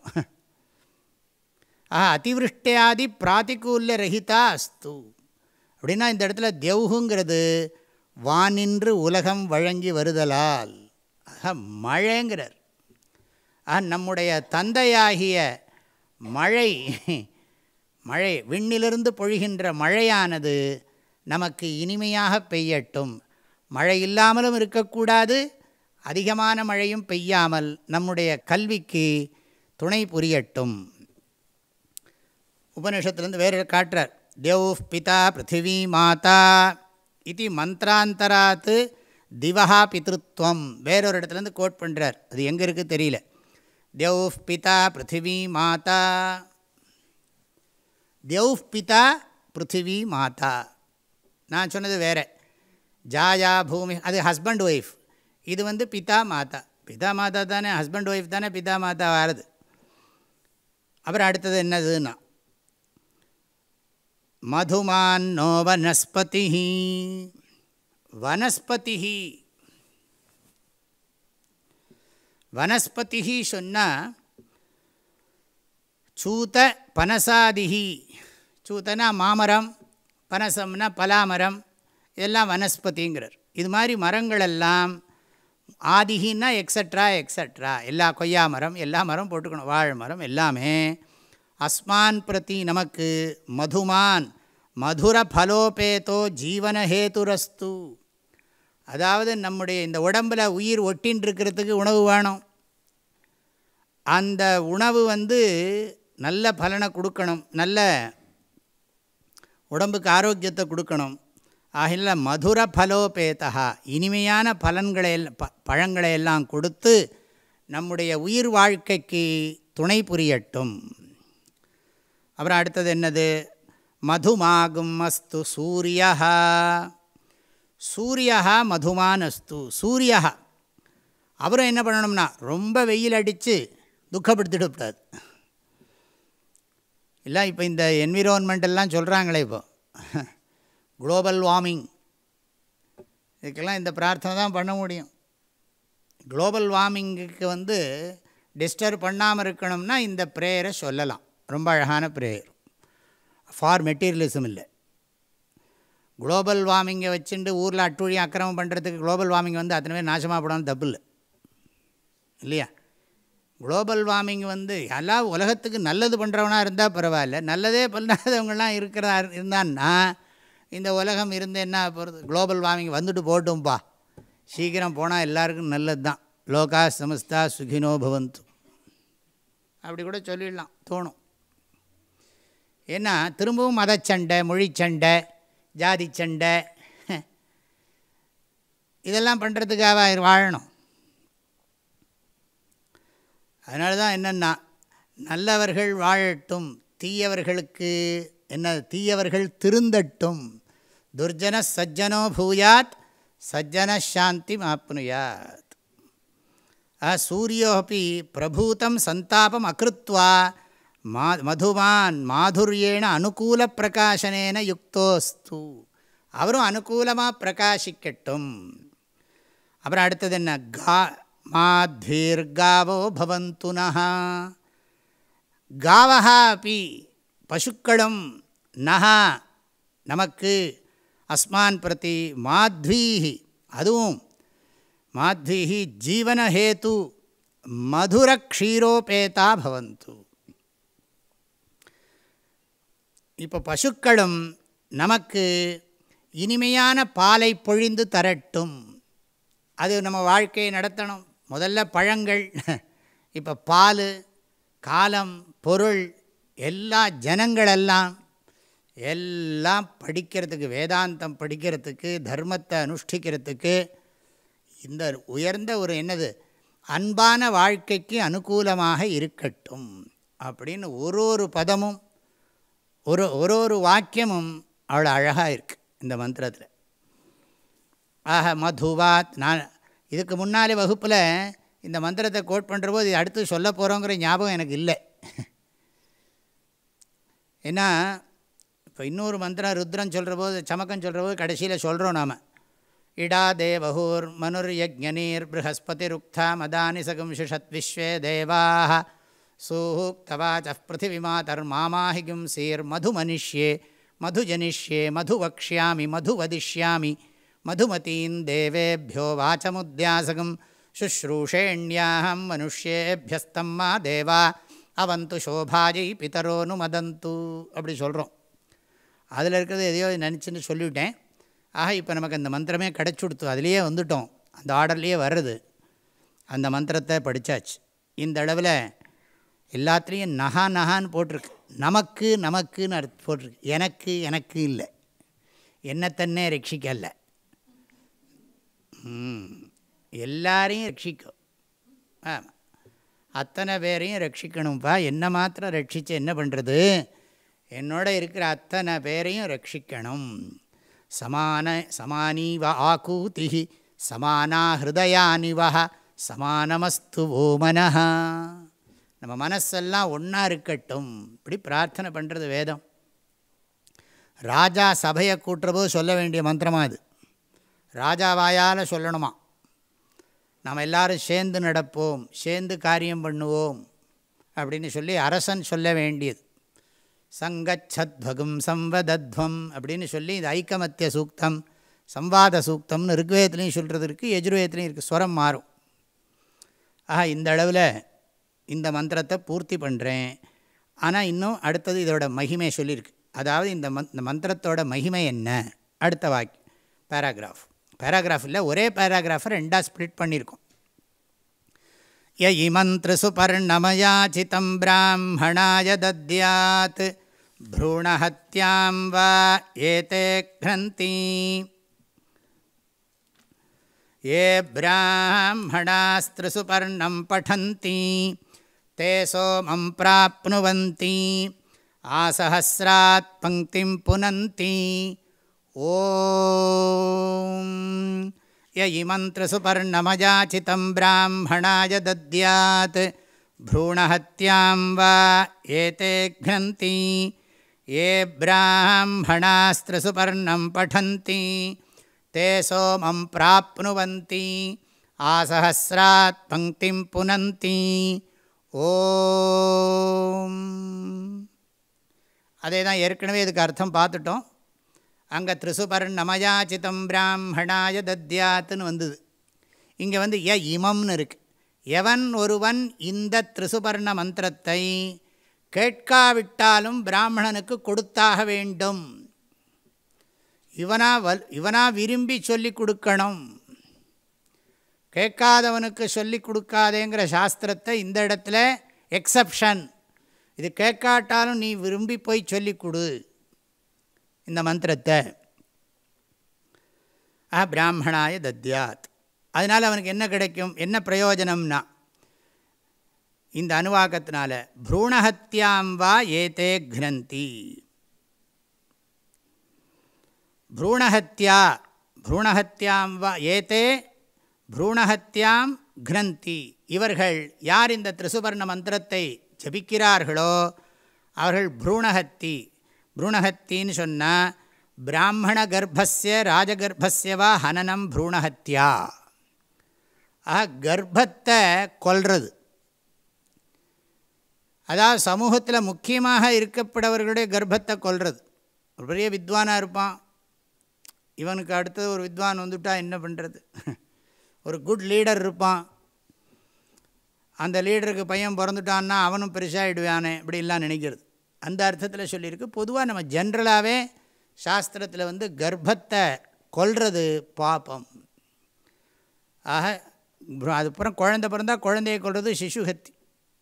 ஆஹா, அதிவிருஷ்டியாதி பிராத்திகூல்ய ரஹிதா அஸ்து அப்படின்னா இந்த இடத்துல தியௌஹுங்கிறது வானின்று உலகம் வழங்கி வருதலால். ஆஹா, மழைங்கிறார். ஆஹா, நம்முடைய தந்தையாகிய மழை, மழை விண்ணிலிருந்து பொழிகின்ற மழையானது நமக்கு இனிமையாக பெய்யட்டும். மழை இல்லாமலும் இருக்கக்கூடாது, அதிகமான மழையும் பெய்யாமல் நம்முடைய கல்விக்கு துணை புரியட்டும். உபநிஷத்துலேருந்து வேறு காட்டுறார். தேவ் பிதா பிருத்திவி மாதா இது மந்திராந்தராத்து திவஹா பித்ருத்வம். வேறொரு இடத்துலேருந்து கோட் பண்ணுறார். அது எங்கே இருக்குது தெரியல. தேவ் பிதா பிருத்திவி மாதா, தேவ் பிதா பிருத்திவி மாதா. நான் சொன்னது வேறு. ஜாயா பூமி அது ஹஸ்பண்ட் ஒய்ஃப், இது வந்து பிதா மாதா. பிதா மாதா தானே, ஹஸ்பண்ட் ஒய்ஃப் தானே பிதா மாதா வாருது. அப்புறம் அடுத்தது என்னதுன்னா மதுமான்னோ வனஸ்பதி. வனஸ்பதி, வனஸ்பதி சொன்னால் சூத பனசாதிஹி. சூத்தனா மாமரம், பனசம்னா பலாமரம், இதெல்லாம் வனஸ்பதிங்கிறார். இது மாதிரி மரங்களெல்லாம் ஆதிகின்னா எக்ஸட்ரா எக்ஸட்ரா எல்லா கொய்யா மரம், எல்லா மரம் போட்டுக்கணும், வாழை மரம் எல்லாமே. அஸ்மான் பிரதி நமக்கு மதுமான் மதுர ஃபலோபேதோ ஜீவனஹேதுரஸ்து. அதாவது நம்முடைய இந்த உடம்பில் உயிர் ஒட்டின்னு இருக்கிறதுக்கு உணவு வேணும். அந்த உணவு வந்து நல்ல பலனை கொடுக்கணும், நல்ல உடம்புக்கு ஆரோக்கியத்தை கொடுக்கணும். ஆகில மதுர பலோபேதா, இனிமையான பலன்களை ப பழங்களை எல்லாம் கொடுத்து நம்முடைய உயிர் வாழ்க்கைக்கு துணை புரியட்டும். அப்புறம் அடுத்தது என்னது? மதுமாகும் அஸ்து சூரியா. சூரியா மதுமான் அஸ்து. சூரியா அப்புறம் என்ன பண்ணணும்னா, ரொம்ப வெயில் அடித்து துக்கப்படுத்திடக்கூடாது. இல்லை இப்போ இந்த என்விரான்மெண்டெல்லாம் சொல்கிறாங்களே, இப்போ குளோபல் வார்மிங், இதுக்கெல்லாம் இந்த பிரார்த்தனை தான் பண்ண முடியும். குளோபல் வார்மிங்குக்கு வந்து டிஸ்டர்ப் பண்ணாமல் இருக்கணும்னா இந்த ப்ரேயரை சொல்லலாம். ரொம்ப அழகான ப்ரேயர், ஃபார் மெட்டீரியலிசம் இல்லை. குளோபல் வார்மிங்கை வச்சுட்டு ஊரில் அட்டுழியம் அக்கிரமம் பண்ணுறதுக்கு குளோபல் வார்மிங் வந்து அத்தனை பேர் நாசமாக போடாமல் தப்பு இல்லை இல்லையா? குளோபல் வார்மிங் வந்து எல்லாம் உலகத்துக்கு நல்லது பண்ணுறவனாக இருந்தால் பரவாயில்ல, நல்லதே பண்ணாதவங்களாம் இருக்கிறா இருந்தான்னா இந்த உலகம் இருந்து என்ன போகிறது? குளோபல் வார்மிங் வந்துட்டு போட்டும்பா, சீக்கிரம் போனால் எல்லாருக்கும் நல்லது தான். லோகா சமஸ்தா சுகினோ பவந்து அப்படி கூட சொல்லிடலாம் தோணும். ஏன்னா திரும்பவும் மதச்சண்டை, மொழிச்சண்டை, ஜாதி சண்டை இதெல்லாம் பண்ணுறதுக்காக வாழணும். அதனால தான் என்னென்னா, நல்லவர்கள் வாழட்டும், தீயவர்களுக்கு என்ன, தீயவர்கள் திருந்தட்டும். துர்ஜன சஜ்ஜனோ பூயாத் சஜ்ஜன சாந்தி ஆப்னுயாத். ஆ சூரியோபி பிரபூதம் சந்தாபம் அகிருத்வா மா மதுமான் மாதுரியேன அனுகூல பிரகாசனேன யுக்தோஸ்து. அவரும் அனுகூலமாக பிரகாசிக்கட்டும். அப்புறம் அடுத்தது என்ன? கா மாத்வீர்காவோ பவந்து நஹ. காவஹா அப்பி பசுக்களும், நஹா நமக்கு, அஸ்மான் பிரதி மாத்வீஹி அதுவும் மாத்வீஹி ஜீவனஹேது மதுர க்ஷீரோபேதா பவந்து. இப்போ பசுக்களும் நமக்கு இனிமையான பாலை பொழிந்து தரட்டும். அது நம்ம வாழ்க்கையை நடத்தணும். முதல்ல பழங்கள், இப்போ பால், காலம், பொருள், எல்லா ஜனங்களெல்லாம் எல்லாம் படிக்கிறதுக்கு, வேதாந்தம் படிக்கிறதுக்கு, தர்மத்தை அனுஷ்டிக்கிறதுக்கு, இந்த உயர்ந்த ஒரு என்னது அன்பான வாழ்க்கைக்கு அனுகூலமாக இருக்கட்டும் அப்படின்னு ஒரு ஒரு பதமும் ஒரு ஒரு ஒரு வாக்கியமும் அவ்வளோ அழகாக இருக்குது இந்த மந்திரத்தில். ஆக மதுவாத். நான் இதுக்கு முன்னாலே வகுப்பில் இந்த மந்திரத்தை கோட் பண்ணுற போது இது அடுத்து சொல்ல போகிறோங்கிற ஞாபகம் எனக்கு இல்லை. ஏன்னா இப்போ இன்னொரு மந்திரம் ருத்ரன் சொல்கிற போது, சமக்கம் சொல்கிற போது கடைசியில் சொல்கிறோம் நாம், இடா தேவஹூர் மனுர் யஜ்ஞனீர் ப்ரஹஸ்பதி ருக்தா மதானி சகும்ஷத் விஸ்வே தேவாः சூக்தவாச்ச பிருத்திவிமாதர் மாமாஹிகும் சீர் மது மனிஷ்யே மது ஜனிஷ்யே மது வக்ஷ்யாமி மது வதிஷ்யாமி மதுமதீன் தேவேபியோ வாச்சமுத்யாசகம் சுஷ்ரூஷேண்யாஹம் மனுஷ்யேபியஸ்தம் மா தேவா அவந்து சோபாஜை பிதரோனு மதந்து அப்படி சொல்கிறோம். அதில் இருக்கிறது எதையோ நினச்சின்னு சொல்லிவிட்டேன். ஆக இப்போ நமக்கு அந்த மந்திரமே கிடச்சுடுத்து, அதுலேயே வந்துட்டோம், அந்த ஆர்டர்லேயே வர்றது. அந்த மந்திரத்தை படித்தாச்சு. இந்த அளவில் எல்லாத்துலேயும் நகா நகான்னு போட்டிருக்கு. நமக்கு நமக்குன்னு அர்த்தம் போட்டிருக்கு. எனக்கு எனக்கு இல்லை, என்னத்தன்னே ரட்சிக்கல்ல, எல்லாரையும் ரட்சிக்கும். ஆமாம், அத்தனை பேரையும் ரட்சிக்கணும்ப்பா. என்ன மாத்திரம் ரட்சித்து என்ன பண்ணுறது? என்னோட இருக்கிற அத்தனை பேரையும் ரட்சிக்கணும். சமான சமானீவ ஆகூதி சமானா ஹிருதயானிவ சமானமஸ்து ஓமனஹ. நம்ம மனசெல்லாம் ஒன்றா இருக்கட்டும், இப்படி பிரார்த்தனை பண்ணுறது வேதம். ராஜா சபையை கூட்டுறபோது சொல்ல வேண்டிய மந்திரமாக அது. ராஜா வாயால் சொல்லணுமா, நாம் எல்லோரும் சேர்ந்து நடப்போம், சேர்ந்து காரியம் பண்ணுவோம் அப்படின்னு சொல்லி அரசன் சொல்ல வேண்டியது. சங்கச்சத்வகும் சம்வதத்வம் அப்படின்னு சொல்லி இந்த ஐக்கமத்திய சூக்தம், சம்வாத சூக்தம்னு ருக்வேதத்துலேயும் சொல்கிறது இருக்குது, யஜுர்வேதத்துலேயும் இருக்குது. ஸ்வரம் மாறும். ஆஹா, இந்த அளவில் இந்த மந்திரத்தை பூர்த்தி பண்ணுறேன். ஆனால் இன்னும் அடுத்தது இதோட மகிமை சொல்லியிருக்கு. அதாவது இந்த மந் இந்த மந்திரத்தோட மகிமை என்ன? அடுத்த வாக்கி பேராகிராஃப் பேராகிராஃப் இல்லை, ஒரே பேராகிராஃபை ரெண்டாக ஸ்ப்ளிட் பண்ணியிருக்கோம். ய இமந்த்ரு பர்ணமயாசிதம் பிராமணாய தத்யாத் ப்ரூணஹத்யாம் வா ஏதே க்ரந்தி. ये ब्राह्मणास्त्रिषु पर्णं पठन्ति ते सोमं प्राप्नुवन्ति आसहस्रात् पङ्क्तिं पुनन्ति. ॐ य इमं त्रिषु पर्णमयाचितं ब्राह्मणाय दद्यात् भ्रूणहत्यां वा एते घ्नन्ति. ये ब्राह्मणास्त्रिषु पर्णं पठन्ति ते सोमं प्राप्नुवन्ति आसहस्रात् पङ्क्तिं पुनन्ति. ஓம். அதே தான் ஏற்கனவே இதுக்கு அர்த்தம் பார்த்துட்டோம். அங்கே த்ரிசுபர்ணமயாசிதம் பிராமணாய தத்யாத்துன்னு வந்தது. இங்கே வந்து ய இமம்னு இருக்குது. எவன் ஒருவன் இந்த த்ரிசுபர்ண மந்திரத்தை கேட்காவிட்டாலும் பிராமணனுக்கு கொடுத்தாக வேண்டும். இவனா வல் இவனா விரும்பி சொல்லி கொடுக்கணும். கேட்காதவனுக்கு சொல்லி கொடுக்காதேங்கிற சாஸ்திரத்தை இந்த இடத்துல எக்ஸப்ஷன். இது கேட்காட்டாலும் நீ விரும்பி போய் சொல்லி கொடு இந்த மந்திரத்தை. ஆ பிராமணாய தத்யாத். அதனால் அவனுக்கு என்ன கிடைக்கும், என்ன பிரயோஜனம்னா இந்த அனுவாக்கத்தினால ப்ரூணஹத்யாம் வா ஏதே க்னந்தி. ப்ரூணஹத்யா ப்ரூணஹத்யாம் வா ஏதே ப்ரூணஹத்யாம் க்னந்தி. இவர்கள் யார் இந்த த்ரிசுபர்ண மந்திரத்தை ஜபிக்கிறார்களோ அவர்கள் ப்ரூணஹத்தி. ப்ரூணஹத்தின்னு சொன்னால் பிராமண கர்ப்பஸ்ய ராஜகர்ப்பஸ்ய வா ஹனனம் ப்ரூணஹத்யா. ஆக கர்ப்பத்தை கொல்றது. அதாவது சமூகத்தில் முக்கியமாக இருக்கப்படவர்களுடைய கர்ப்பத்தை கொல்றது. ஒரு பெரிய வித்வானாக இருப்பான், இவனுக்கு அடுத்தது ஒரு வித்வான் வந்துவிட்டா என்ன பண்ணுறது. ஒரு குட் லீடர் இருப்பான், அந்த லீடருக்கு பையன் பிறந்துட்டான்னா அவனும் பெருசாகிடுவானே இப்படிலாம் நினைக்கிறது. அந்த அர்த்தத்தில் சொல்லியிருக்கு. பொதுவாக நம்ம ஜென்ரலாகவே சாஸ்திரத்தில் வந்து கர்ப்பத்தை கொல்றது பாபம். ஆக அதுக்கப்புறம் குழந்தை பிறந்தால் குழந்தையை கொல்றது சிசுஹத்தி.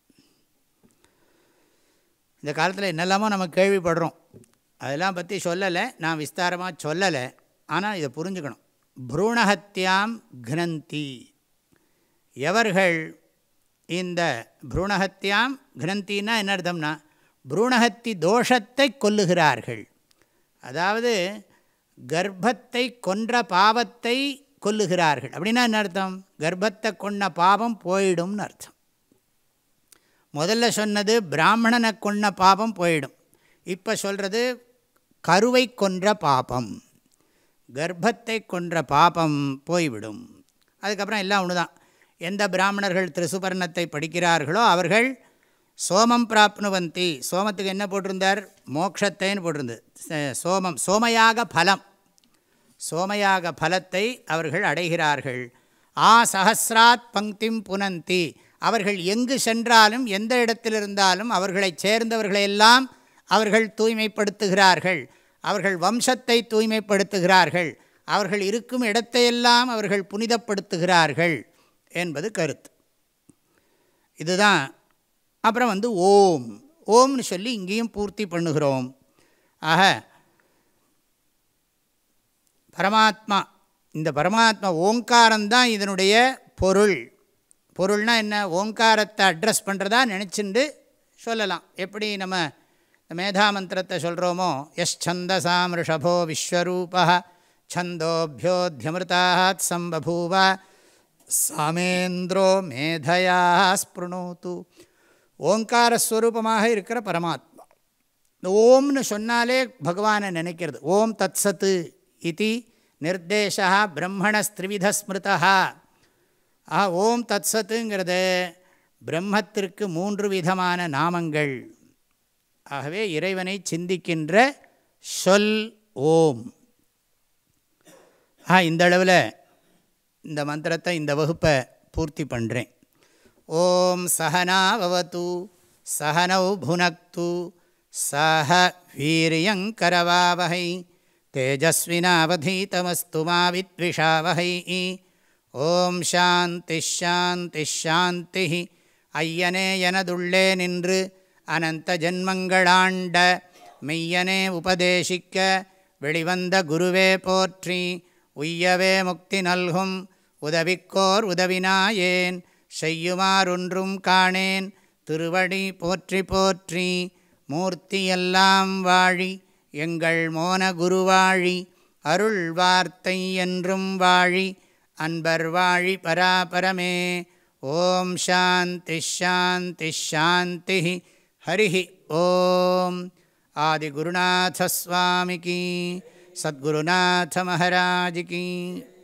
இந்த காலத்தில் என்னெல்லாமோ நம்ம கேள்விப்படுறோம். அதெல்லாம் பற்றி சொல்லலை, நான் விஸ்தாரமாக சொல்லலை. ஆனால் இதை புரிஞ்சுக்கணும். ப்ரூணஹத்யாம் க்னந்தி. எவர்கள் இந்த ப்ரூணஹத்யாம் க்னந்தின்னா என்ன அர்த்தம்னா ப்ரூணஹத்தி தோஷத்தை கொல்லுகிறார்கள். அதாவது கர்ப்பத்தை கொன்ற பாவத்தை கொல்லுகிறார்கள். அப்படின்னா என்ன அர்த்தம், கர்ப்பத்தை கொன்ன பாவம் போயிடும்னு அர்த்தம். முதல்ல சொன்னது பிராமணனை கொன்ன பாபம் போயிடும். இப்போ சொல்கிறது கருவை கொன்ற பாபம், கர்ப்பத்தை கொன்ற பாபம் போய்விடும். அதுக்கப்புறம் எல்லாம் ஒன்று தான். எந்த பிராமணர்கள் திரிசுபர்ணத்தை படிக்கிறார்களோ அவர்கள் சோமம் பிராப்னுவந்தி. சோமத்துக்கு என்ன போட்டிருந்தார், மோக்ஷத்தைன்னு போட்டிருந்தது. சோமம் சோமயாக பலம், சோமயாக பலத்தை அவர்கள் அடைகிறார்கள். ஆ சஹஸ்ராத் பங்கிம் புனந்தி. அவர்கள் எங்கு சென்றாலும் எந்த இடத்தில் இருந்தாலும் அவர்களை சேர்ந்தவர்களையெல்லாம் அவர்கள் தூய்மைப்படுத்துகிறார்கள். அவர்கள் வம்சத்தை தூய்மைப்படுத்துகிறார்கள். அவர்கள் இருக்கும் இடத்தையெல்லாம் அவர்கள் புனிதப்படுத்துகிறார்கள் என்பது கருத்து. இதுதான். அப்புறம் வந்து ஓம் ஓம்னு சொல்லி இங்கேயும் பூர்த்தி பண்ணுகிறோம். ஆக பரமாத்மா, இந்த பரமாத்மா ஓங்காரம்தான் இதனுடைய பொருள். பொருள்னால் என்ன, ஓங்காரத்தை அட்ரஸ் பண்ணுறதா நினச்சிண்டு சொல்லலாம். எப்படி நம்ம மேதா மந்திரத்தை சொல்கிறோமோ, எஸ் சந்தசாம் ரிஷபோ விஸ்வரூபா சந்தோபியோத்யமிருதாத் சம்பபூவ சாமேந்திரோ மேதையா ஸ்பிருணோது. ஓங்காரஸ்வரூபமாக இருக்கிற பரமாத்மா. இந்த ஓம்னு சொன்னாலே பகவானை நினைக்கிறது. ஓம் தத் சத்து இதி நிர்தேசா பிரம்மணஸ்திரிவித ஸ்மிருதா. ஆ ஓம் தத் சத்துங்கிறது பிரம்மத்திற்கு மூன்று விதமான நாமங்கள். ஆகவே இறைவனை சிந்திக்கின்ற சொல் ஓம். ஆ இந்த அளவில் இந்த மந்திரத்தை, இந்த வகுப்பை பூர்த்தி பண்ணுறேன். ஓம் சஹனாவது சஹனௌ புனக்து சஹ வீரியங்கரவாவஹை தேஜஸ்வினாவதீதமஸ்து மா வித்விஷாவஹை. ஓம் சாந்தி ஷாந்தி ஷாந்தி. ஐயனே எனதுள்ளே நின்று அனந்த ஜென்மங்களாண்ட மெய்யனே உபதேசிக்க வெளிவந்த குருவே போற்றி. உய்யவே முக்தி நல்கும் உதவிக்கோர் உதவினாயேன் செய்யுமாறொன்றும் காணேன் திருவடி போற்றி போற்றி. மூர்த்தியெல்லாம் வாழி எங்கள் மோன குருவாழி அருள் வார்த்தை என்றும் வாழி அன்பர் வாழி பராபரமே. ஓம் சாந்தி ஷாந்தி ஷாந்தி. ஹரி ஓம். ஆதிகுருநாத ஸ்வாமிகி, சத்குருநாத மகாராஜ் கி.